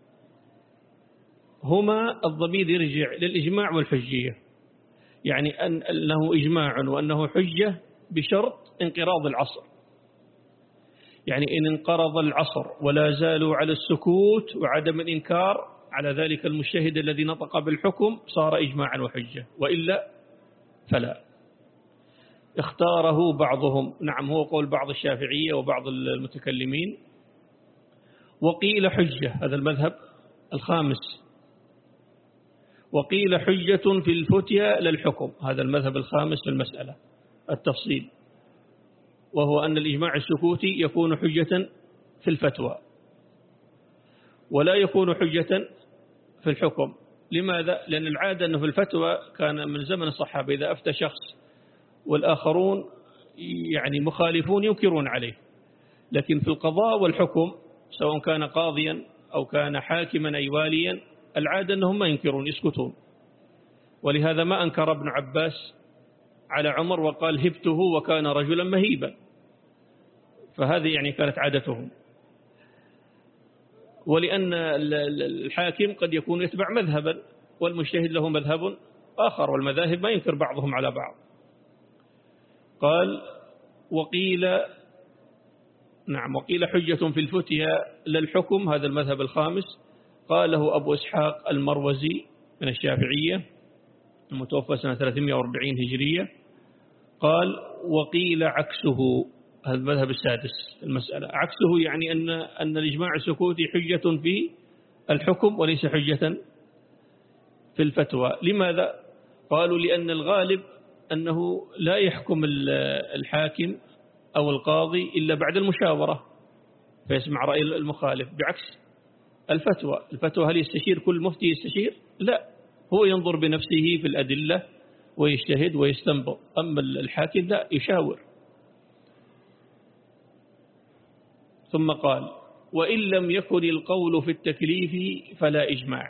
هما الضمير يرجع للإجماع والحجية، يعني أن أنه إجماع وأنه حجة بشرط انقراض العصر، يعني إن انقرض العصر ولا زالوا على السكوت وعدم الإنكار على ذلك المجتهد الذي نطق بالحكم صار إجماعا وحجة، وإلا فلا. اختاره بعضهم، نعم هو قول بعض الشافعية وبعض المتكلمين. وقيل حجة، هذا المذهب الخامس. وقيل حجة في الفتيا للحكم، هذا المذهب الخامس في المسألة التفصيل، وهو أن الإجماع السكوتي يكون حجة في الفتوى ولا يكون حجة في الحكم. لماذا؟ لأن العادة أنه في الفتوى كان من زمن الصحابة إذا أفتى شخص والآخرون يعني مخالفون ينكرون عليه، لكن في القضاء والحكم سواء كان قاضيا أو كان حاكما أي واليا العادة أنهم ما ينكرون، يسكتون. ولهذا ما أنكر ابن عباس على عمر وقال هبته وكان رجلا مهيبا، فهذه يعني كانت عادتهم. ولأن الحاكم قد يكون يتبع مذهبا والمجتهد له مذهب آخر، والمذاهب ما ينكر بعضهم على بعض. قال: وقيل نعم وقيل حجة في الفتيا للحكم، هذا المذهب الخامس. قاله أبو إسحاق المروزي من الشافعية المتوفى سنة ثلاثمائة وأربعين هجرية. قال: وقيل عكسه، هذا المذهب السادس المسألة. عكسه يعني أن أن الإجماع السكوتي حجة في الحكم وليس حجة في الفتوى. لماذا؟ قالوا: لأن الغالب أنه لا يحكم الحاكم أو القاضي إلا بعد المشاورة فيسمع رأي المخالف، بعكس الفتوى. الفتوى هل يستشير كل مفتي يستشير؟ لا، هو ينظر بنفسه في الأدلة ويجتهد ويستنبط. أما الحاكم لا، يشاور. ثم قال: وإن لم يكن القول في التكليف فلا إجماع.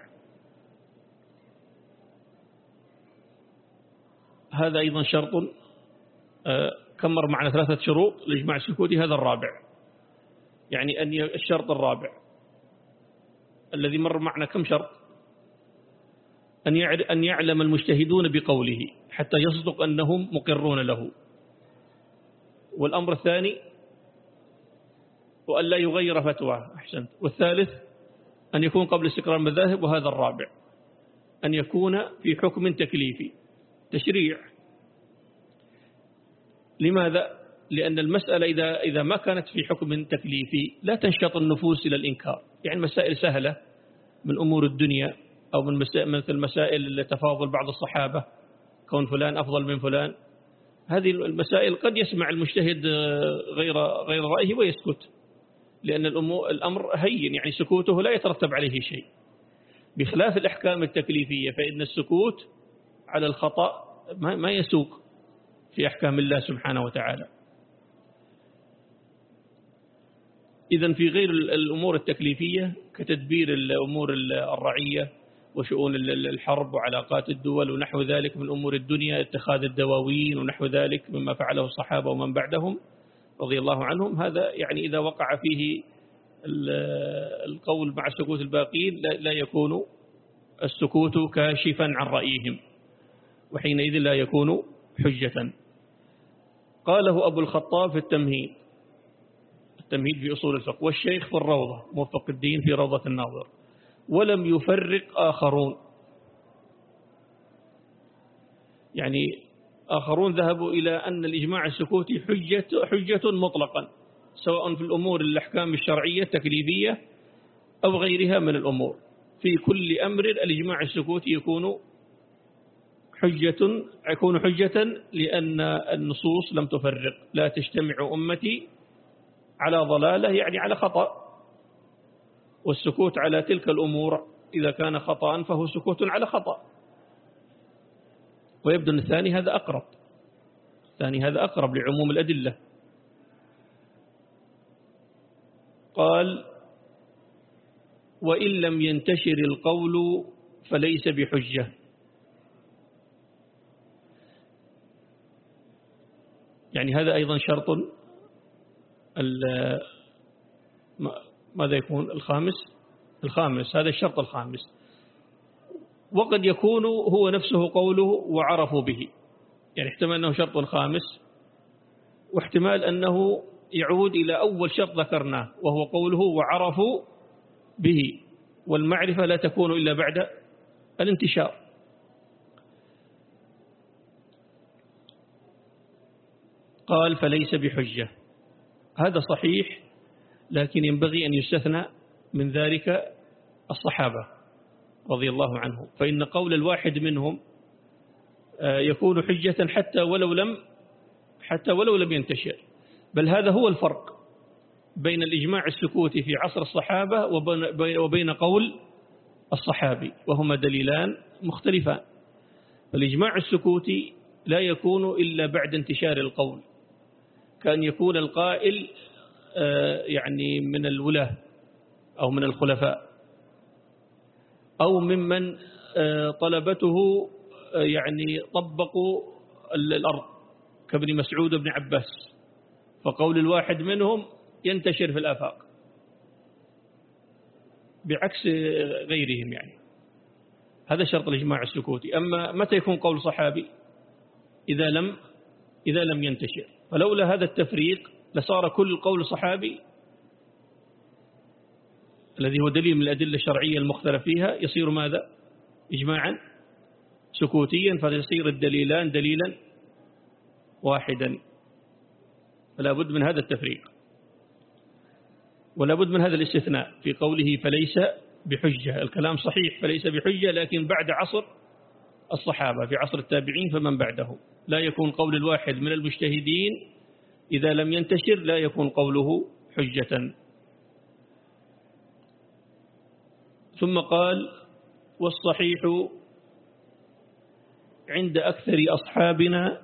هذا أيضا شرط كمر معنا ثلاثة شروط الإجماع السكوتي، هذا الرابع، يعني أن الشرط الرابع الذي مر معنا كم شرط؟ أن يعلم المجتهدون بقوله حتى يصدق أنهم مقرون له. والأمر الثاني وأن لا يغير فتواه، أحسنت. والثالث أن يكون قبل استقرار المذاهب. وهذا الرابع أن يكون في حكم تكليفي تشريع. لماذا؟ لأن المسألة إذا إذا ما كانت في حكم تكليفي لا تنشط النفوس إلى الإنكار. يعني مسائل سهلة من أمور الدنيا أو من مثل مسائل تفاضل بعض الصحابة، كون فلان أفضل من فلان، هذه المسائل قد يسمع المجتهد غير غير رأيه ويسكت، لأن الأمر هين، يعني سكوته لا يترتب عليه شيء. بخلاف الأحكام التكليفية فإن السكوت على الخطأ ما يسوق في أحكام الله سبحانه وتعالى. إذن في غير الأمور التكليفية كتدبير الأمور الرعية وشؤون الحرب وعلاقات الدول ونحو ذلك من أمور الدنيا، اتخاذ الدواوين ونحو ذلك مما فعله الصحابة ومن بعدهم رضي الله عنهم، هذا يعني إذا وقع فيه القول مع سكوت الباقين لا يكون السكوت كاشفا عن رأيهم، وحينئذ لا يكون حجة. قاله أبو الخطاب في التمهيد، التمهيد في أصول الفقه، والشيخ في الروضة موفق الدين في روضة الناظر. ولم يفرق آخرون، يعني آخرون ذهبوا إلى أن الإجماع السكوتي حجة, حجة مطلقا، سواء في الأمور الأحكام الشرعية التكليفية أو غيرها من الأمور. في كل أمر الإجماع السكوتي يكون حجة يكون حجة لأن النصوص لم تفرق. لا تجتمع أمتي على ضلالة، يعني على خطأ، والسكوت على تلك الأمور إذا كان خطأ فهو سكوت على خطأ. ويبدو أن الثاني هذا أقرب، الثاني هذا أقرب لعموم الأدلة. قال وإن لم ينتشر القول فليس بحجة. يعني هذا أيضا شرط. ماذا يكون الخامس؟ الخامس هذا الشرط الخامس. وقد يكون هو نفسه قوله وعرفوا به، يعني احتمال أنه شرط خامس، واحتمال أنه يعود إلى أول شرط ذكرناه وهو قوله وعرفوا به، والمعرفة لا تكون إلا بعد الانتشار. قال فليس بحجة، هذا صحيح، لكن ينبغي أن يستثنى من ذلك الصحابة رضي الله عنهم، فإن قول الواحد منهم يكون حجة حتى ولو لم حتى ولو لم ينتشر. بل هذا هو الفرق بين الإجماع السكوتي في عصر الصحابة وبين قول الصحابي، وهما دليلان مختلفان. فالإجماع السكوتي لا يكون إلا بعد انتشار القول، كان يكون القائل يعني من الولاة أو من الخلفاء أو ممن طلبته يعني طبقوا الأرض كابن مسعود وابن عباس، فقول الواحد منهم ينتشر في الآفاق بعكس غيرهم. يعني هذا شرط الإجماع السكوتي. أما متى يكون قول صحابي؟ إذا لم إذا لم ينتشر. فلولا هذا التفريق لصار كل قول صحابي الذي هو دليل من الأدلة الشرعية المختلف فيها يصير ماذا؟ إجماعا سكوتيا، فيصير الدليلان دليلا واحدا. فلا بد من هذا التفريق، ولا بد من هذا الاستثناء في قوله فليس بحجة. الكلام صحيح فليس بحجة، لكن بعد عصر الصحابة، في عصر التابعين فمن بعده لا يكون قول الواحد من المجتهدين إذا لم ينتشر لا يكون قوله حجة. ثم قال والصحيح عند أكثر أصحابنا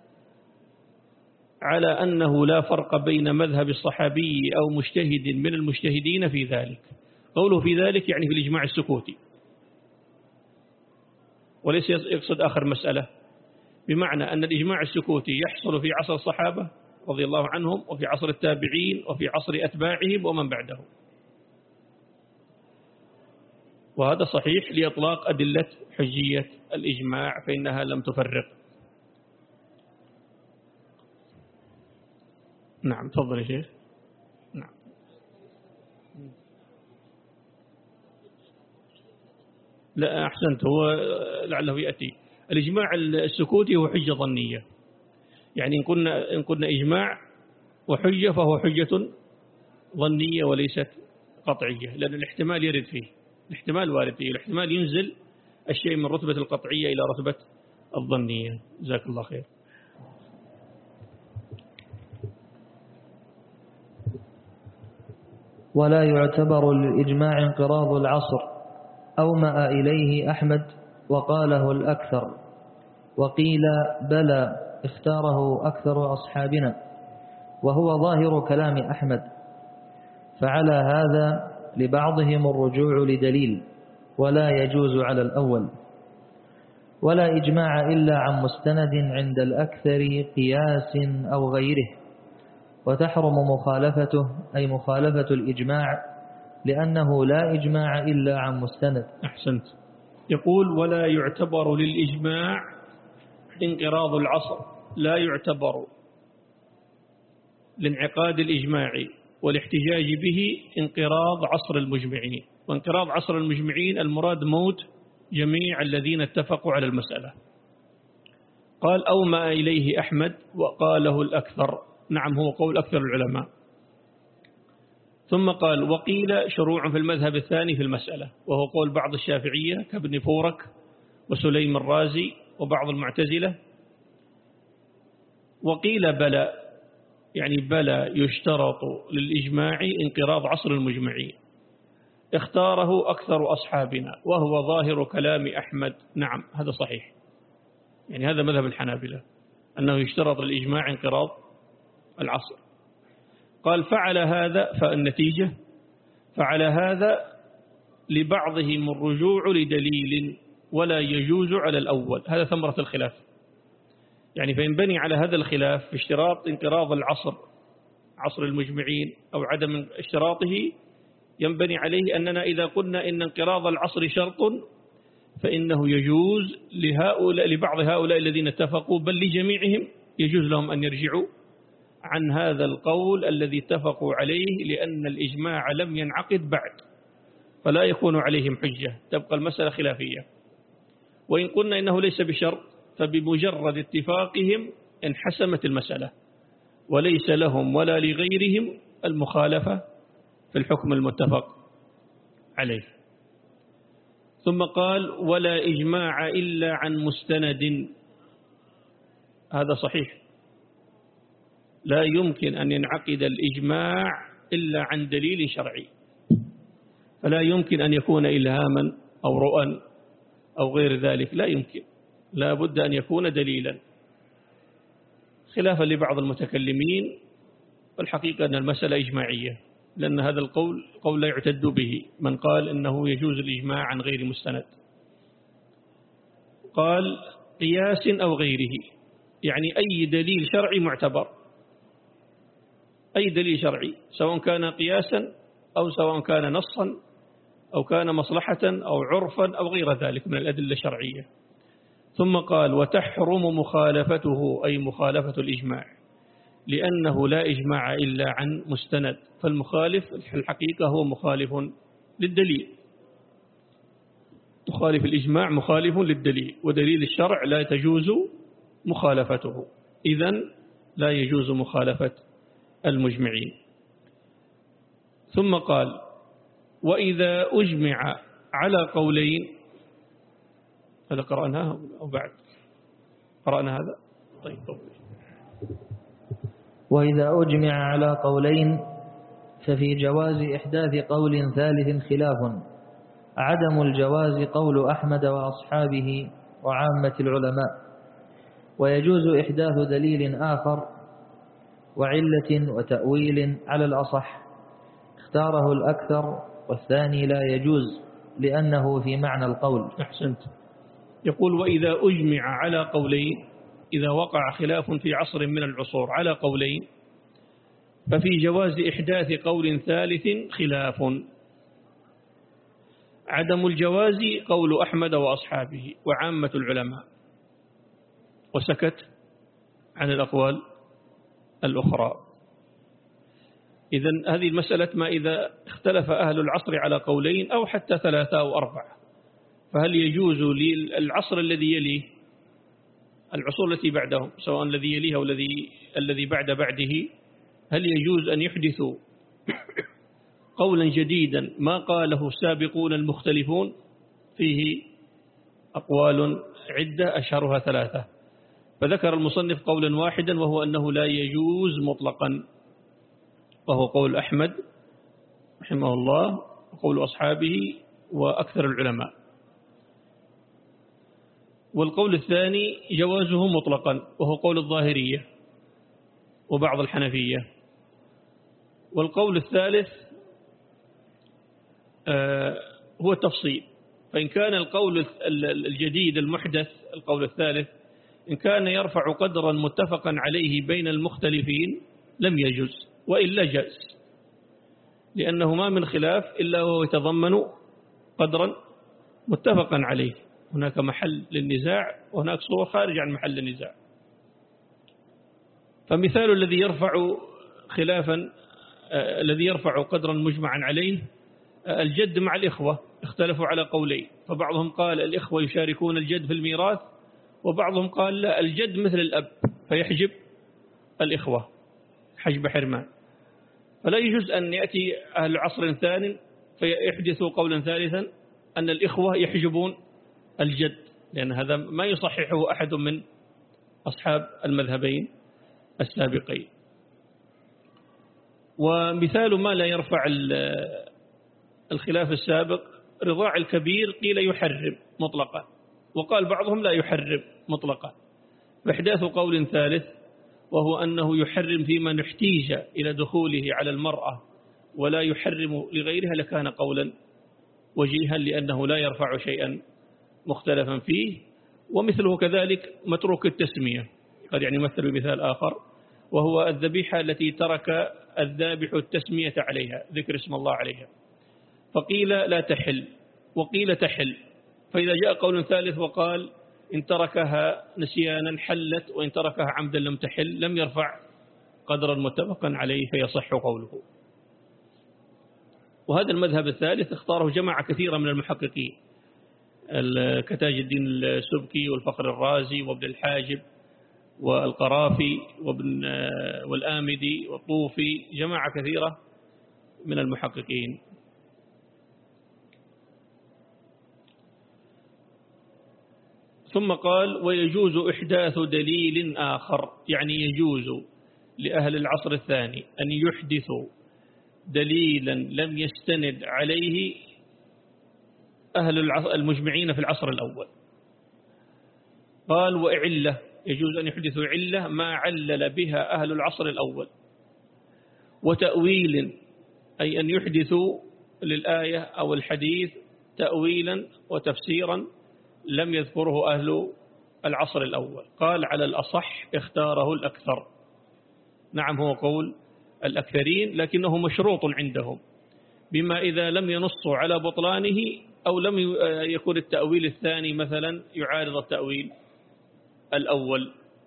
على أنه لا فرق بين مذهب الصحابي أو مجتهد من المجتهدين في ذلك. قوله في ذلك يعني في الإجماع السكوتي، وليس يقصد آخر مسألة، بمعنى أن الإجماع السكوتي يحصل في عصر الصحابة رضي الله عنهم، وفي عصر التابعين، وفي عصر أتباعهم ومن بعدهم. وهذا صحيح لإطلاق أدلة حجية الإجماع، فإنها لم تفرق. نعم تفضل يا شيخ. نعم لا أحسنت، هو لعله يأتي. الإجماع السكوتي هو حجة ظنية، يعني إن قلنا, إن قلنا إجماع وحجة فهو حجة ظنية وليست قطعية، لأن الاحتمال يرد فيه، الاحتمال وارد فيه، الاحتمال ينزل الشيء من رتبة القطعية إلى رتبة الظنية. جزاك الله خير. ولا يعتبر للإجماع انقراض العصر أومأ إليه أحمد وقاله الأكثر، وقيل بلى اختاره أكثر أصحابنا، وهو ظاهر كلام أحمد. فعلى هذا لبعضهم الرجوع لدليل، ولا يجوز على الأول. ولا إجماع إلا عن مستند عند الأكثر قياس أو غيره، وتحرم مخالفته أي مخالفة الإجماع، لأنه لا إجماع إلا عن مستند. أحسنت. يقول ولا يعتبر للإجماع انقراض العصر، لا يعتبر لانعقاد الإجماع والاحتجاج به انقراض عصر المجمعين. وانقراض عصر المجمعين المراد موت جميع الذين اتفقوا على المسألة. قال أومأ إليه أحمد وقاله الأكثر، نعم هو قول أكثر العلماء. ثم قال وقيل شروع في المذهب الثاني في المسألة، وهو قول بعض الشافعية كابن فورك وسليم الرازي وبعض المعتزلة. وقيل بلى، يعني بلى يشترط للإجماع انقراض عصر المجمعين، اختاره أكثر أصحابنا وهو ظاهر كلام أحمد. نعم هذا صحيح، يعني هذا مذهب الحنابلة أنه يشترط الإجماع انقراض العصر. قال فعل هذا، فالنتيجة فعل هذا لبعضهم الرجوع لدليل ولا يجوز على الأول. هذا ثمرة الخلاف، يعني فينبني على هذا الخلاف في اشتراط انقراض العصر، عصر المجمعين أو عدم اشتراطه، ينبني عليه أننا إذا قلنا إن انقراض العصر شرط فإنه يجوز لهؤلاء لبعض هؤلاء الذين اتفقوا، بل لجميعهم يجوز لهم أن يرجعوا عن هذا القول الذي اتفقوا عليه، لأن الإجماع لم ينعقد بعد، فلا يكون عليهم حجة، تبقى المسألة خلافية. وإن قلنا إنه ليس بشرط فبمجرد اتفاقهم انحسمت المسألة، وليس لهم ولا لغيرهم المخالفة في الحكم المتفق عليه. ثم قال ولا إجماع إلا عن مستند. هذا صحيح، لا يمكن أن ينعقد الإجماع إلا عن دليل شرعي، فلا يمكن أن يكون إلهاما أو رؤى أو غير ذلك، لا يمكن، لا بد أن يكون دليلا، خلافا لبعض المتكلمين. والحقيقة أن المسألة إجماعية، لأن هذا القول قول لا يعتد به، من قال إنه يجوز الإجماع عن غير مستند. قال قياس أو غيره، يعني أي دليل شرعي معتبر، أي دليل شرعي سواء كان قياسا أو سواء كان نصا أو كان مصلحة أو عرفا أو غير ذلك من الأدلة الشرعية. ثم قال وتحرم مخالفته، أي مخالفة الإجماع، لأنه لا إجماع إلا عن مستند، فالمخالف في الحقيقة هو مخالف للدليل، مخالف الإجماع مخالف للدليل، ودليل الشرع لا تجوز مخالفته، إذن لا يجوز مخالفة المجمعين. ثم قال وإذا أجمع على قولين، هذا قرأناها أو بعد قرأنا هذا؟ طيب طبعا. وإذا أجمع على قولين ففي جواز إحداث قول ثالث خلاف، عدم الجواز قول أحمد وأصحابه وعامة العلماء، ويجوز إحداث دليل آخر وعلة وتأويل على الأصح، اختاره الأكثر، والثاني لا يجوز لأنه في معنى القول. أحسنت. يقول وإذا أجمع على قولين، إذا وقع خلاف في عصر من العصور على قولين ففي جواز إحداث قول ثالث خلاف، عدم الجواز قول أحمد وأصحابه وعامة العلماء، وسكت عن الأقوال الأخرى. إذن هذه المسألة ما إذا اختلف أهل العصر على قولين أو حتى ثلاثة أو أربعة، فهل يجوز للعصر الذي يليه، العصور التي بعدهم سواء الذي يليه أو الذي الذي بعد بعده، هل يجوز أن يحدثوا قولا جديدا ما قاله السابقون المختلفون؟ فيه أقوال عدة أشهرها ثلاثة، فذكر المصنف قولا واحدا وهو أنه لا يجوز مطلقا، وهو قول أحمد رحمه الله وقول أصحابه وأكثر العلماء. والقول الثاني جوازه مطلقا وهو قول الظاهرية وبعض الحنفية. والقول الثالث هو التفصيل، فإن كان القول الجديد المحدث القول الثالث إن كان يرفع قدرا متفقا عليه بين المختلفين لم يجوز، وإلا جاز، لأنه ما من خلاف إلا وهو يتضمن قدرا متفقا عليه، هناك محل للنزاع وهناك صورة خارج عن محل النزاع. فمثال الذي يرفع خلافا الذي يرفع قدرا مجمعا عليه الجد مع الإخوة، اختلفوا على قولين، فبعضهم قال الإخوة يشاركون الجد في الميراث، وبعضهم قال لا الجد مثل الأب فيحجب الإخوة حجب حرمان، فلا يجوز أن يأتي أهل عصر ثاني فيحدثوا قولا ثالثا أن الإخوة يحجبون الجد، لأن هذا ما يصححه أحد من أصحاب المذهبين السابقين. ومثال ما لا يرفع الخلاف السابق رضاع الكبير قيل يحرم مطلقا، وقال بعضهم لا يحرم مطلقا، فإحداث قول ثالث وهو أنه يحرم في من احتيج إلى دخوله على المرأة ولا يحرم لغيرها لكان قولا وجيها، لأنه لا يرفع شيئا مختلفا فيه. ومثله كذلك متروك التسمية، قد يعني مثل بمثال آخر وهو الذبيحة التي ترك الذابح التسمية عليها، ذكر اسم الله عليها، فقيل لا تحل وقيل تحل. فإذا جاء قول ثالث وقال إن تركها نسيانا حلت وإن تركها عمدا لم تحل، لم يرفع قدرا متفقا عليه فيصح قوله. وهذا المذهب الثالث اختاره جماعة كثيرة من المحققين كتاج الدين السبكي والفخر الرازي وابن الحاجب والقرافي وابن والآمدي والطوفي، جماعة كثيرة من المحققين. ثم قال ويجوز إحداث دليل آخر، يعني يجوز لأهل العصر الثاني أن يحدثوا دليلا لم يستند عليه أهل المجمعين في العصر الأول. قال وعلة، يجوز أن يحدثوا علة ما علل بها أهل العصر الأول، وتأويل أي أن يحدثوا للآية أو الحديث تأويلا وتفسيرا لم يذكره أهل العصر الأول. قال على الأصح اختاره الأكثر، نعم هو قول الأكثرين لكنه مشروط عندهم، بما إذا لم ينصوا على بطلانه أو لم يكن التأويل الثاني مثلا يعارض التأويل الأول.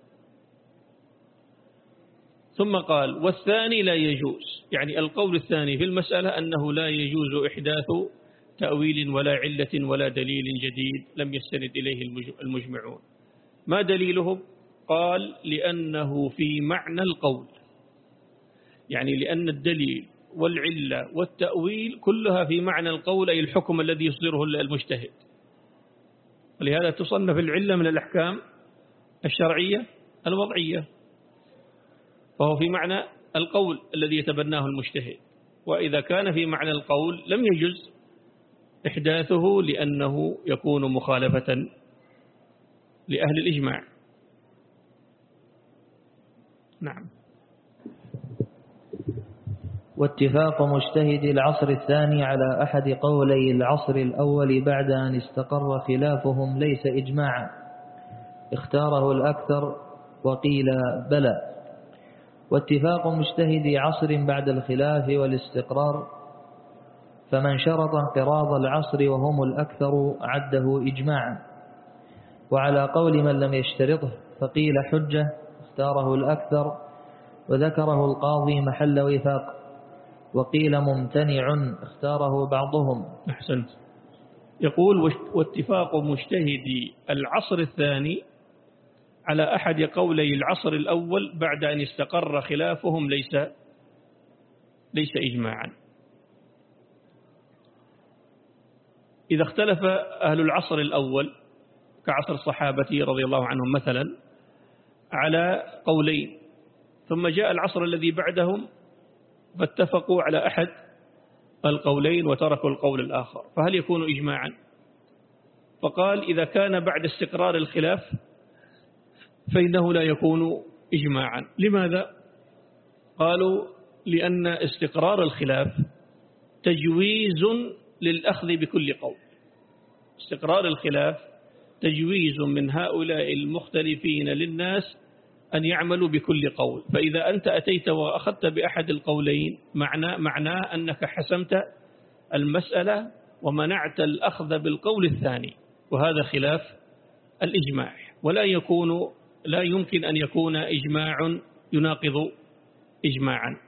ثم قال والثاني لا يجوز، يعني القول الثاني في المسألة أنه لا يجوز إحداث تأويل ولا علة ولا دليل جديد لم يستند إليه المجمعون. ما دليلهم؟ قال لأنه في معنى القول، يعني لأن الدليل والعلة والتأويل كلها في معنى القول، أي الحكم الذي يصدره المجتهد. ولهذا تصنف العلة من الأحكام الشرعية الوضعية، فهو في معنى القول الذي يتبناه المجتهد. وإذا كان في معنى القول لم يجوز إحداثه لأنه يكون مخالفة لأهل الإجماع. نعم. واتفاق مجتهد العصر الثاني على أحد قولي العصر الأول بعد أن استقر خلافهم ليس إجماعا، اختاره الأكثر وقيل بلى. واتفاق مجتهد عصر بعد الخلاف والاستقرار، فمن شرط انقراض العصر وهم الأكثر عده إجماعا، وعلى قول من لم يشترطه فقيل حجة، اختاره الأكثر وذكره القاضي محل وفاق، وقيل ممتنع، اختاره بعضهم. أحسنت. يقول واتفاق مجتهدي العصر الثاني على أحد قولي العصر الأول بعد أن استقر خلافهم ليس ليس إجماعا. إذا اختلف أهل العصر الأول كعصر الصحابة رضي الله عنهم مثلا على قولين، ثم جاء العصر الذي بعدهم فاتفقوا على أحد القولين وتركوا القول الآخر، فهل يكون إجماعا؟ فقال إذا كان بعد استقرار الخلاف فإنه لا يكون إجماعا. لماذا؟ قالوا لأن استقرار الخلاف تجويز للأخذ بكل قول. استقرار الخلاف تجويز من هؤلاء المختلفين للناس أن يعملوا بكل قول، فإذا أنت أتيت وأخذت بأحد القولين معناه معناه أنك حسمت المسألة ومنعت الأخذ بالقول الثاني، وهذا خلاف الإجماع، ولا يكون لا يمكن أن يكون إجماع يناقض إجماعا.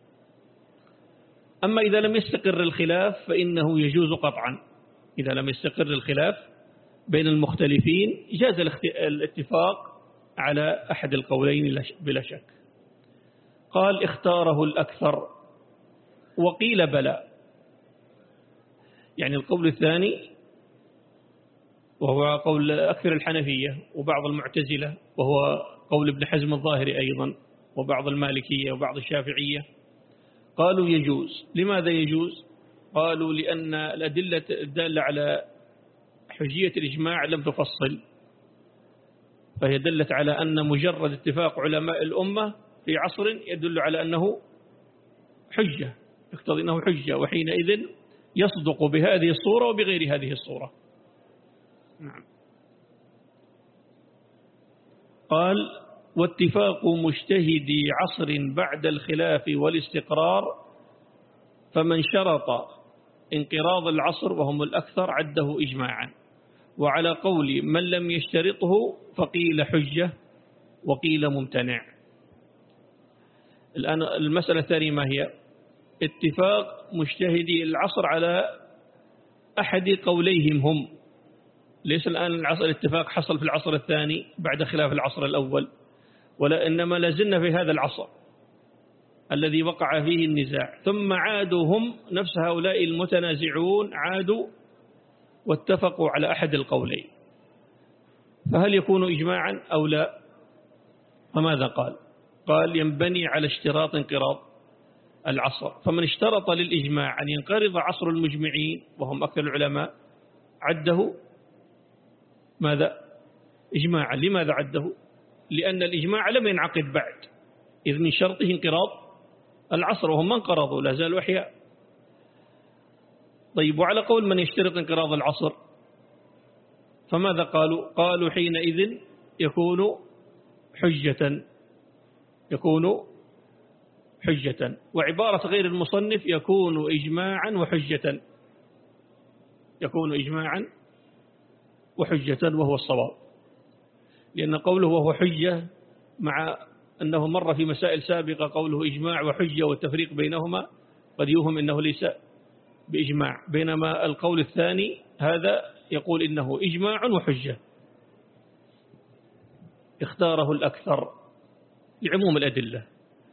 أما إذا لم يستقر الخلاف فإنه يجوز قطعا. إذا لم يستقر الخلاف بين المختلفين جاز الاتفاق على أحد القولين بلا شك. قال اختاره الأكثر وقيل بلى، يعني القول الثاني وهو قول أكثر الحنفية وبعض المعتزلة، وهو قول ابن حزم الظاهري أيضا وبعض المالكية وبعض الشافعية، قالوا يجوز. لماذا يجوز؟ قالوا لأن الأدلة الدالة على حجية الإجماع لم تفصل، فهي دلت على أن مجرد اتفاق علماء الأمة في عصر يدل على أنه حجة، يقتضي أنه حجة، وحينئذ يصدق بهذه الصورة وبغير هذه الصورة. نعم. قال واتفاق مجتهدي عصر بعد الخلاف والاستقرار، فمن شرط انقراض العصر وهم الأكثر عده إجماعا، وعلى قول من لم يشترطه فقيل حجة وقيل ممتنع. الآن المسألة الثانية ما هي؟ اتفاق مجتهدي العصر على أحد قوليهم هم، ليس الآن العصر الاتفاق حصل في العصر الثاني بعد خلاف العصر الأول، ولا إنما لازلنا في هذا العصر الذي وقع فيه النزاع، ثم عادوا هم نفس هؤلاء المتنازعون عادوا واتفقوا على أحد القولين، فهل يكون إجماعا أو لا؟ فماذا قال؟ قال ينبني على اشتراط انقراض العصر، فمن اشترط للإجماع أن ينقرض عصر المجمعين وهم أكثر العلماء عده ماذا؟ إجماعا. لماذا عده؟ لأن الإجماع لم ينعقد بعد، إذ من شرطه انقراض العصر، وهم ما انقرضوا لا زالوا أحياء. طيب وعلى قول من يشترط انقراض العصر فماذا قالوا؟ قالوا حينئذ يكون حجة، يكون حجة، وعبارة غير المصنف يكون إجماعا وحجة، يكون إجماعا وحجة وهو الصواب، لأن قوله وهو حجة مع أنه مر في مسائل سابقة قوله إجماع وحجة والتفريق بينهما قد يوهم أنه ليس بإجماع، بينما القول الثاني هذا يقول إنه إجماع وحجة، اختاره الأكثر لعموم الأدلة.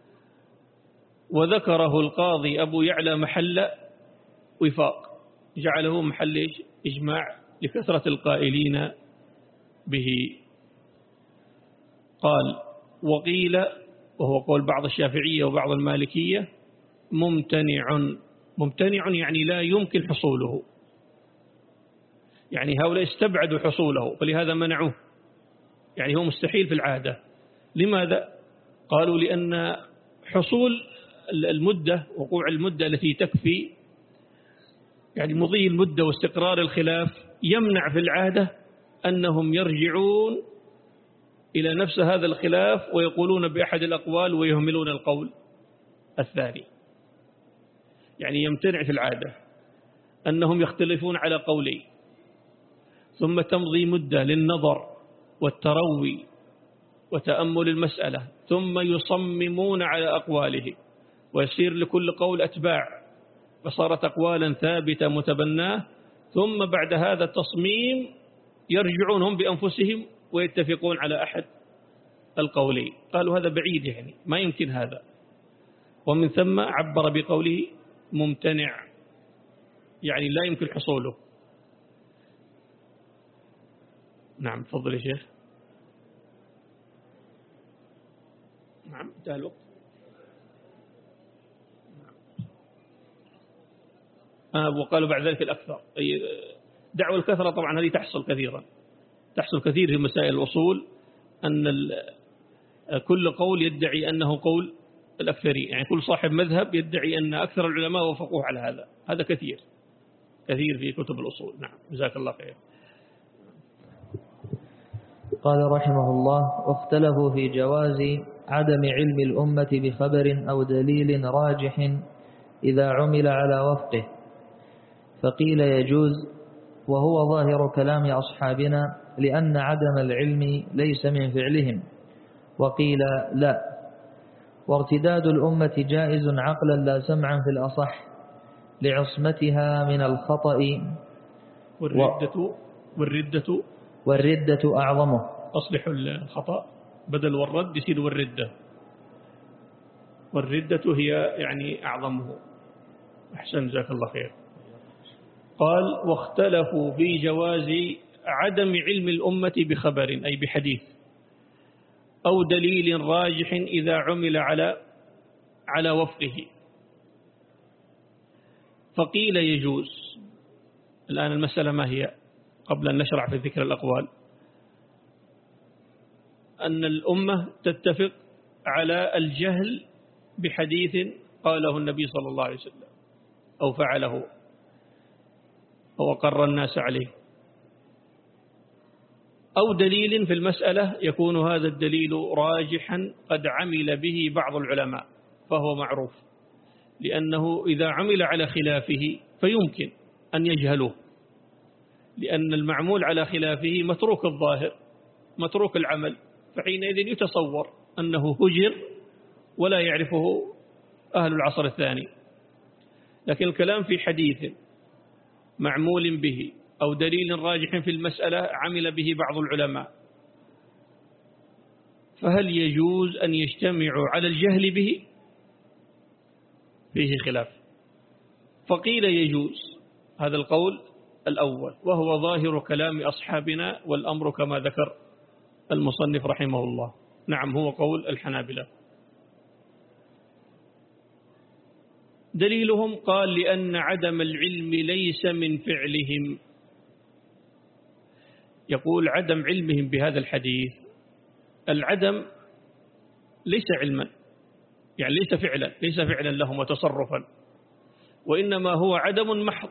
وذكره القاضي أبو يعلى محل وفاق، جعله محل إجماع لكثرة القائلين به. قال وقيل، وهو قول بعض الشافعية وبعض المالكية، ممتنع. ممتنع يعني لا يمكن حصوله، يعني هؤلاء استبعدوا حصوله فلهذا منعوه، يعني هو مستحيل في العادة. لماذا؟ قالوا لأن حصول المدة، وقوع المدة التي تكفي، يعني مضي المدة واستقرار الخلاف، يمنع في العادة أنهم يرجعون إلى نفس هذا الخلاف ويقولون بأحد الأقوال ويهملون القول الثاني. يعني يمتنع في العادة أنهم يختلفون على قولين ثم تمضي مدة للنظر والتروي وتأمل المسألة، ثم يصممون على أقواله ويصير لكل قول أتباع، فصارت أقوالا ثابتة متبناه، ثم بعد هذا التصميم يرجعون هم بأنفسهم ويتفقون على أحد القولين. قالوا هذا بعيد، يعني ما يمكن هذا، ومن ثم عبر بقوله ممتنع، يعني لا يمكن حصوله. نعم تفضل يا شيخ. نعم انتهى الوقت. آه وقالوا بعد ذلك الأكثر، أي دعوة الكثرة طبعا هذه تحصل كثيرا، تحصل كثير في مسائل الأصول، أن كل قول يدعي أنه قول الأكثرين، يعني كل صاحب مذهب يدعي أن أكثر العلماء وافقوه على هذا، هذا كثير كثير في كتب الأصول. نعم جزاك الله خير. قال رحمه الله واختلفوا في جواز عدم علم الأمة بخبر أو دليل راجح إذا عمل على وفقه، فقيل يجوز، وهو ظاهر كلام أصحابنا لأن عدم العلم ليس من فعلهم، وقيل لا، وارتداد الأمة جائز عقلا لا سمعا في الأصح لعصمتها من الخطأ، والردة والردة والردة أعظمه. أصلح الخطأ بدل والرد يصير والردة، والردة هي يعني أعظمه. أحسن جزاك الله خير. قال واختلفوا في جواز عدم علم الأمة بخبر أي بحديث أو دليل راجح إذا عمل على على وفقه، فقيل يجوز. الآن المسألة ما هي قبل أن نشرع في ذكر الأقوال؟ أن الأمة تتفق على الجهل بحديث قاله النبي صلى الله عليه وسلم أو فعله أو أقر الناس عليه، أو دليل في المسألة يكون هذا الدليل راجحا قد عمل به بعض العلماء فهو معروف، لأنه إذا عمل على خلافه فيمكن أن يجهلوه، لأن المعمول على خلافه متروك الظاهر متروك العمل، فحينئذ يتصور أنه هجر ولا يعرفه أهل العصر الثاني. لكن الكلام في حديث معمول به أو دليل راجح في المسألة عمل به بعض العلماء، فهل يجوز أن يجتمعوا على الجهل به؟ فيه خلاف. فقيل يجوز، هذا القول الأول، وهو ظاهر كلام أصحابنا، والأمر كما ذكر المصنف رحمه الله. نعم، هو قول الحنابلة. دليلهم قال لأن عدم العلم ليس من فعلهم. يقول عدم علمهم بهذا الحديث، العدم ليس علما، يعني ليس فعلا ليس فعلا لهم وتصرفا، وإنما هو عدم محض،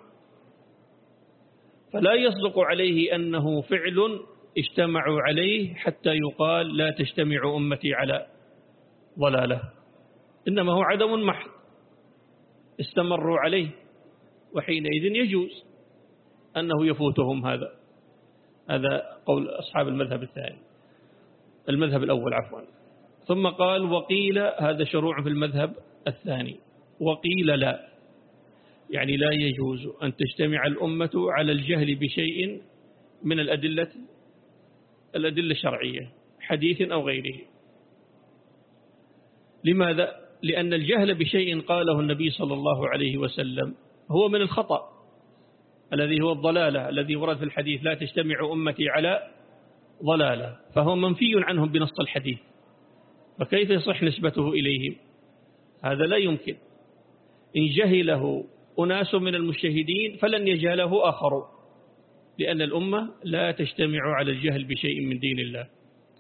فلا يصدق عليه أنه فعل اجتمعوا عليه حتى يقال لا تجتمع أمتي على ضلالة، إنما هو عدم محض استمروا عليه، وحينئذ يجوز أنه يفوتهم هذا. هذا قول أصحاب المذهب الثاني المذهب الأول عفوا. ثم قال وقيل، هذا شروع في المذهب الثاني، وقيل لا، يعني لا يجوز أن تجتمع الأمة على الجهل بشيء من الأدلة الأدلة الشرعية حديث أو غيره. لماذا؟ لأن الجهل بشيء قاله النبي صلى الله عليه وسلم هو من الخطأ الذي هو الضلالة، الذي ورد في الحديث لا تجتمع أمتي على ضلالة، فهو منفي عنهم بنص الحديث، فكيف يصح نسبته إليهم؟ هذا لا يمكن. إن جهله أناس من المجتهدين فلن يجهله آخرون، لأن الأمة لا تجتمع على الجهل بشيء من دين الله.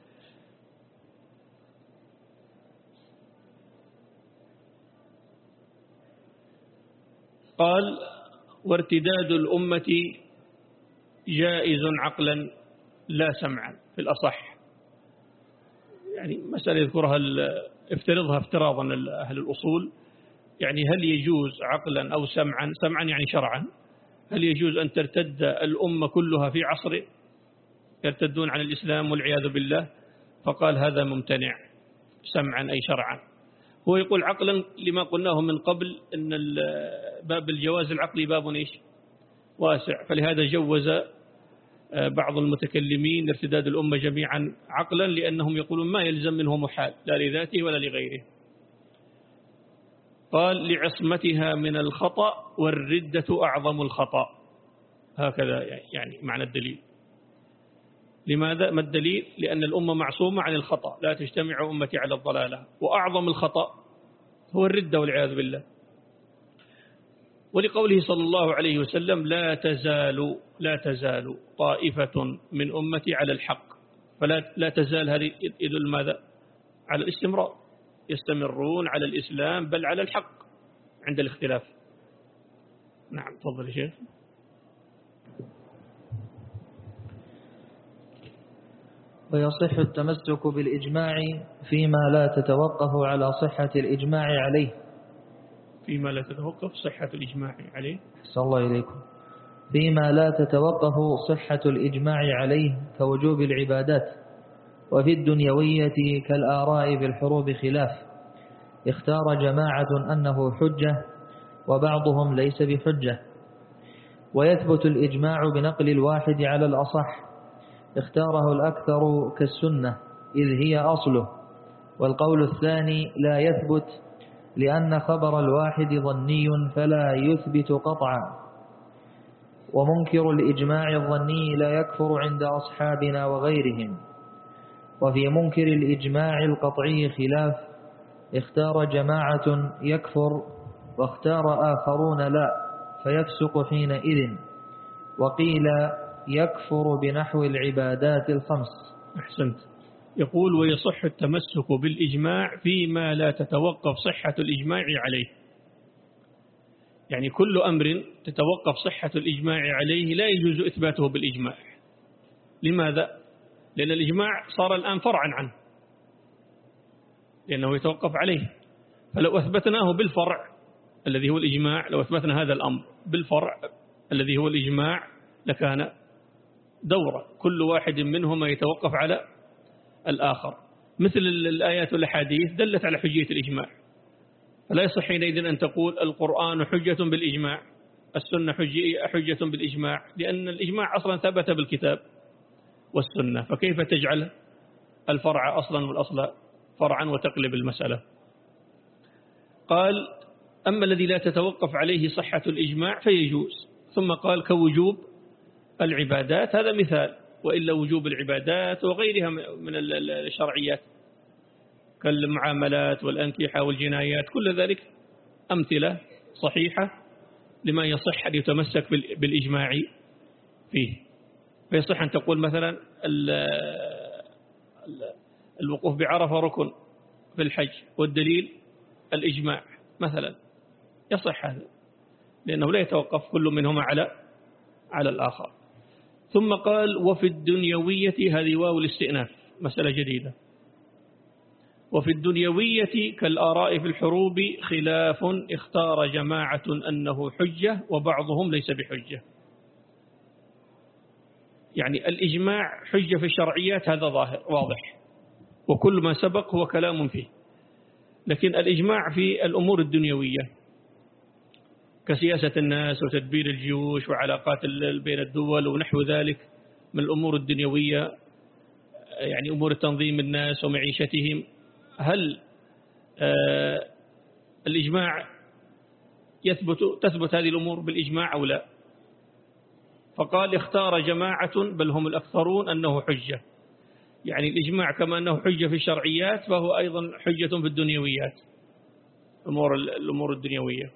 قال وارتداد الأمة جائز عقلا لا سمعا في الأصح. يعني مسألة يذكرها افترضها افتراضا أهل الأصول، يعني هل يجوز عقلا أو سمعا؟ سمعا يعني شرعا، هل يجوز أن ترتد الأمة كلها في عصر يرتدون عن الإسلام والعياذ بالله؟ فقال هذا ممتنع سمعا أي شرعا. هو يقول عقلا لما قلناه من قبل أن باب الجواز العقلي باب إيش واسع، فلهذا جوز بعض المتكلمين ارتداد الأمة جميعا عقلا، لأنهم يقولون ما يلزم منه محال لا لذاته ولا لغيره. قال لعصمتها من الخطأ والردة أعظم الخطأ، هكذا يعني معنى الدليل. لماذا؟ ما الدليل؟ لأن الأمة معصومة عن الخطأ، لا تجتمع أمتي على الضلالة، وأعظم الخطأ هو الردة والعياذ بالله. ولقوله صلى الله عليه وسلم لا تزال لا تزال طائفة من أمتي على الحق، فلا لا تزال هذه يدل ماذا؟ على الاستمرار، يستمرون على الإسلام بل على الحق عند الاختلاف. نعم تفضل يا شيخ. ويصح التمسك بالإجماع فيما لا تتوقف على صحة الإجماع عليه فيما لا تتوقف صحة الإجماع عليه صلى الله إليكم فيما لا تتوقف صحة الإجماع عليه كوجوب العبادات، وفي الدنيوية كالآراء في الحروب خلاف، اختار جماعة أنه حجة وبعضهم ليس بحجة. ويثبت الإجماع بنقل الواحد على الأصح، اختاره الأكثر كالسنة إذ هي أصله، والقول الثاني لا يثبت لأن خبر الواحد ظني فلا يثبت قطعا. ومنكر الإجماع الظني لا يكفر عند أصحابنا وغيرهم. وفي منكر الإجماع القطعي خلاف، اختار جماعة يكفر واختار آخرون لا، فيفسق حينئذ. وقيل يكفر بنحو العبادات الخمس. أحسنت. يقول ويصح التمسك بالإجماع فيما لا تتوقف صحة الإجماع عليه. يعني كل أمر تتوقف صحة الإجماع عليه لا يجوز إثباته بالإجماع. لماذا؟ لأن الإجماع صار الآن فرعا عنه، لأنه يتوقف عليه. فلو أثبتناه بالفرع الذي هو الإجماع، لو أثبتنا هذا الأمر بالفرع الذي هو الإجماع لكان دورة كل واحد منهما يتوقف على الآخر، مثل الآيات والأحاديث دلت على حجية الإجماع. فلا يصح حينئذ أن تقول القرآن حجة بالإجماع، السنة حجة بالإجماع، لأن الإجماع أصلا ثبت بالكتاب والسنة، فكيف تجعل الفرع أصلا والأصل فرعا وتقلب المسألة؟ قال أما الذي لا تتوقف عليه صحة الإجماع فيجوز. ثم قال كوجوب العبادات، هذا مثال، وإلا وجوب العبادات وغيرها من الشرعيات كالمعاملات والأنكحة والجنايات، كل ذلك أمثلة صحيحة لما يصح أن يتمسك بالإجماع فيه. فيصح أن تقول مثلا الوقوف بعرفة ركن في الحج والدليل الإجماع مثلا، يصح هذا لأنه لا يتوقف كل منهما على على الآخر. ثم قال وفي الدنيوية، هذه واو الاستئناف، مسألة جديدة. وفي الدنيوية كالآراء في الحروب خلاف اختار جماعة أنه حجة وبعضهم ليس بحجة. يعني الإجماع حجة في الشرعيات، هذا ظاهر واضح، وكل ما سبق هو كلام فيه. لكن الإجماع في الأمور الدنيوية كسياسة الناس وتدبير الجيوش وعلاقات بين الدول ونحو ذلك من الأمور الدنيوية، يعني أمور تنظيم الناس ومعيشتهم، هل آه الإجماع يثبت تثبت هذه الأمور بالإجماع أو لا؟ فقال اختار جماعة بل هم الأكثرون أنه حجة. يعني الإجماع كما أنه حجة في الشرعيات فهو أيضا حجة في الدنيويات، أمور الأمور الدنيوية.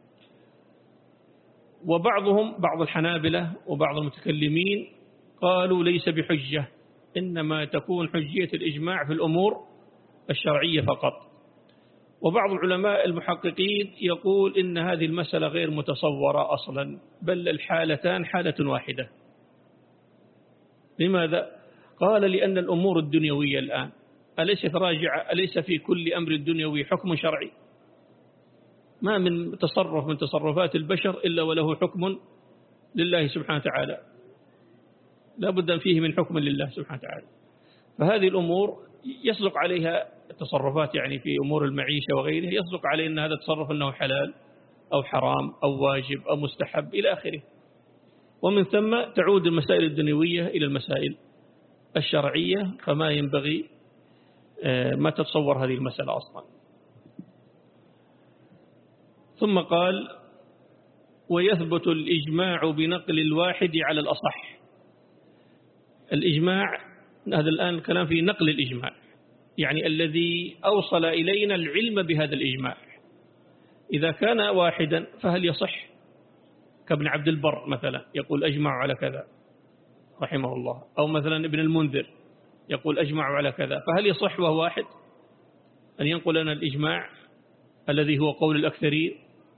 وبعضهم بعض الحنابلة وبعض المتكلمين قالوا ليس بحجة، إنما تكون حجية الإجماع في الأمور الشرعية فقط. وبعض العلماء المحققين يقول إن هذه المسألة غير متصورة أصلا، بل الحالتان حالة واحدة. لماذا؟ قال لأن الأمور الدنيوية الآن أليست راجعة، أليس في كل أمر دنيوي حكم شرعي؟ ما من تصرف من تصرفات البشر إلا وله حكم لله سبحانه وتعالى، لا بد فيه من حكم لله سبحانه وتعالى. فهذه الأمور يصدق عليها التصرفات، يعني في أمور المعيشة وغيره يصدق عليه أن هذا التصرف أنه حلال أو حرام أو واجب أو مستحب إلى آخره. ومن ثم تعود المسائل الدنيوية إلى المسائل الشرعية، فما ينبغي ما تتصور هذه المسألة أصلا. ثم قال ويثبت الإجماع بنقل الواحد على الأصح. الإجماع هذا الآن الكلام في نقل الإجماع، يعني الذي أوصل إلينا العلم بهذا الإجماع. إذا كان واحدا فهل يصح؟ كابن عبد البر مثلا يقول أجمع على كذا رحمه الله، أو مثلا ابن المنذر يقول أجمع على كذا، فهل يصح وهو واحد أن ينقل لنا الإجماع الذي هو قول الأكثرين؟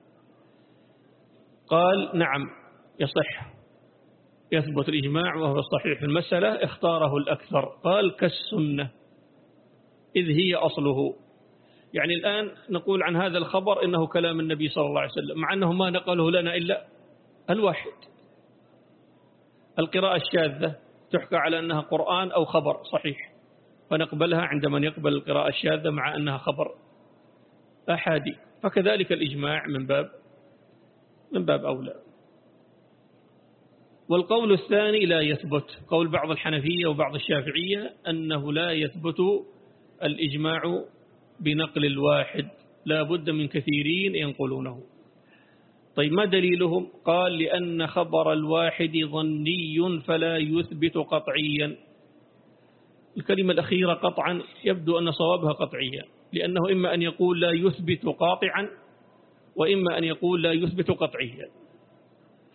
قال نعم يصح، يثبت الإجماع وهو الصحيح في المسألة اختاره الأكثر. قال كالسنة إذ هي أصله. يعني الآن نقول عن هذا الخبر إنه كلام النبي صلى الله عليه وسلم، مع أنه ما نقله لنا إلا الواحد. القراءة الشاذة تحكى على أنها قرآن أو خبر صحيح، فنقبلها عند من يقبل القراءة الشاذة مع أنها خبر أحادي. فكذلك الإجماع من باب من باب أولى. والقول الثاني لا يثبت، قول بعض الحنفية وبعض الشافعية أنه لا يثبت الإجماع بنقل الواحد، لا بد من كثيرين ينقلونه. طيب ما دليلهم؟ قال لأن خبر الواحد ظني فلا يثبت قطعيا. الكلمة الأخيرة قطعا يبدو أن صوابها قطعيا، لأنه إما أن يقول لا يثبت قاطعا وإما أن يقول لا يثبت قطعيا.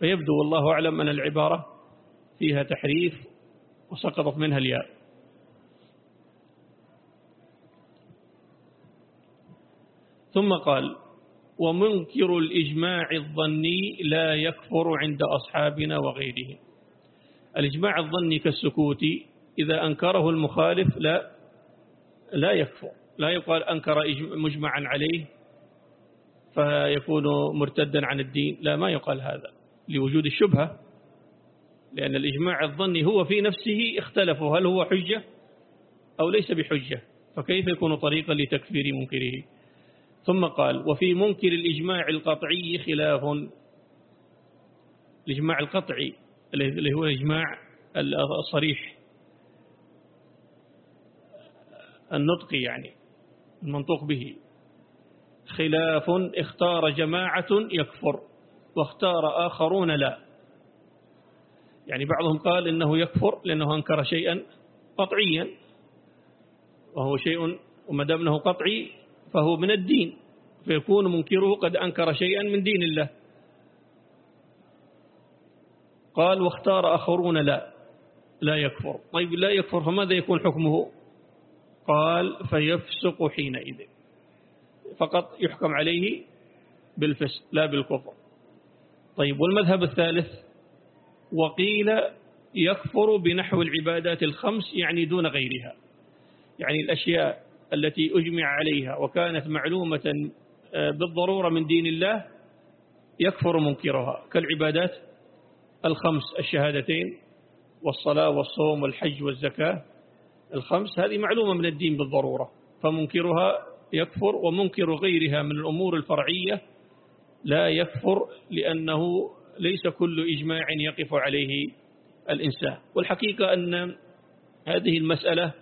فيبدو والله أعلم أن العبارة فيها تحريف وسقطت منها الياء. ثم قال: ومنكر الإجماع الظني لا يكفر عند أصحابنا وغيرهم. الإجماع الظني كالسكوت إذا أنكره المخالف لا لا يكفر، لا يقال أنكر مجمعا عليه فيكون مرتدا عن الدين، لا، ما يقال هذا لوجود الشبهة، لأن الإجماع الظني هو في نفسه اختلفوا هل هو حجة أو ليس بحجة، فكيف يكون طريقا لتكفير منكره؟ ثم قال: وفي منكر الإجماع القطعي خلاف. الإجماع القطعي اللي هو الإجماع الصريح النطقي، يعني المنطوق به، خلاف اختار جماعة يكفر واختار آخرون لا. يعني بعضهم قال إنه يكفر لأنه أنكر شيئا قطعيا، وهو شيء وما دام أنه قطعي فهو من الدين، فيكون منكره قد أنكر شيئا من دين الله. قال: واختار آخرون لا لا يكفر. طيب لا يكفر فماذا يكون حكمه؟ قال: فيفسق حينئذ، فقط يحكم عليه بالفسق لا بالكفر. طيب والمذهب الثالث: وقيل يكفر بنحو العبادات الخمس، يعني دون غيرها، يعني الأشياء التي أجمع عليها وكانت معلومة بالضرورة من دين الله يكفر منكرها، كالعبادات الخمس، الشهادتين والصلاة والصوم والحج والزكاة، الخمس هذه معلومة من الدين بالضرورة، فمنكرها يكفر، ومنكر غيرها من الأمور الفرعية لا يكفر، لأنه ليس كل إجماع يقف عليه الإنسان. والحقيقة أن هذه المسألة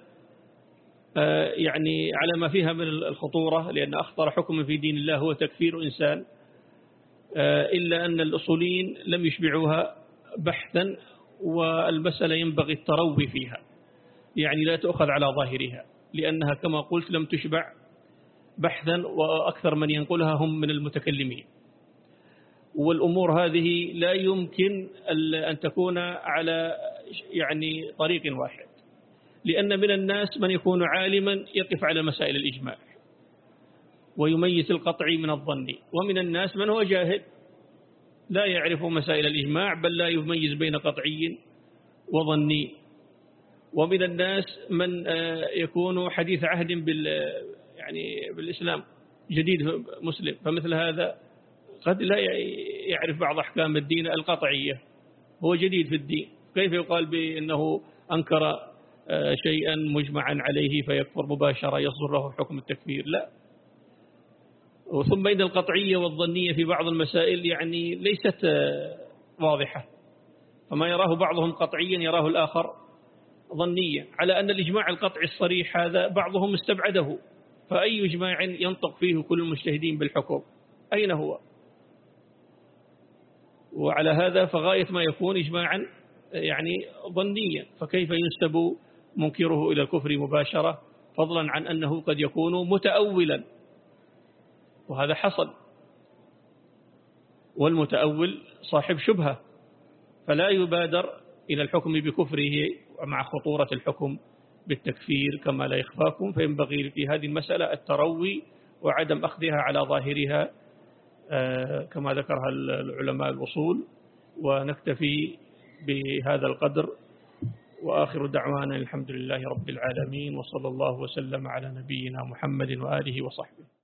يعني على ما فيها من الخطورة، لأن أخطر حكم في دين الله هو تكفير إنسان، إلا أن الأصوليين لم يشبعوها بحثا، والمسألة ينبغي التروي فيها، يعني لا تؤخذ على ظاهرها، لأنها كما قلت لم تشبع بحثا، وأكثر من ينقلها هم من المتكلمين. والأمور هذه لا يمكن أن تكون على يعني طريق واحد، لأن من الناس من يكون عالما يقف على مسائل الإجماع ويميز القطعي من الظني، ومن الناس من هو جاهل لا يعرف مسائل الإجماع بل لا يميز بين قطعي وظني، ومن الناس من يكون حديث عهد بال يعني بالإسلام، جديد مسلم، فمثل هذا قد لا يعرف بعض أحكام الدين القطعية، هو جديد في الدين، كيف يقال بأنه أنكر شيئا مجمعا عليه فيكفر مباشرة يصدر له حكم التكفير؟ لا. وثم بين القطعية والظنية في بعض المسائل يعني ليست واضحة، فما يراه بعضهم قطعيا يراه الآخر ظنيا، على أن الإجماع القطعي الصريح هذا بعضهم استبعده، فأي إجماع ينطق فيه كل المجتهدين بالحكم؟ أين هو؟ وعلى هذا فغاية ما يكون إجماعا يعني ظنيا، فكيف ينسب منكره إلى الكفر مباشرة، فضلا عن أنه قد يكون متأولا، وهذا حصل، والمتأول صاحب شبهة، فلا يبادر إلى الحكم بكفره مع خطورة الحكم بالتكفير كما لا يخفاكم. فينبغي في هذه المسألة التروي وعدم أخذها على ظاهرها كما ذكرها العلماء الوصول. ونكتفي بهذا القدر، وآخر دعوانا الحمد لله رب العالمين، وصلى الله وسلم على نبينا محمد وآله وصحبه.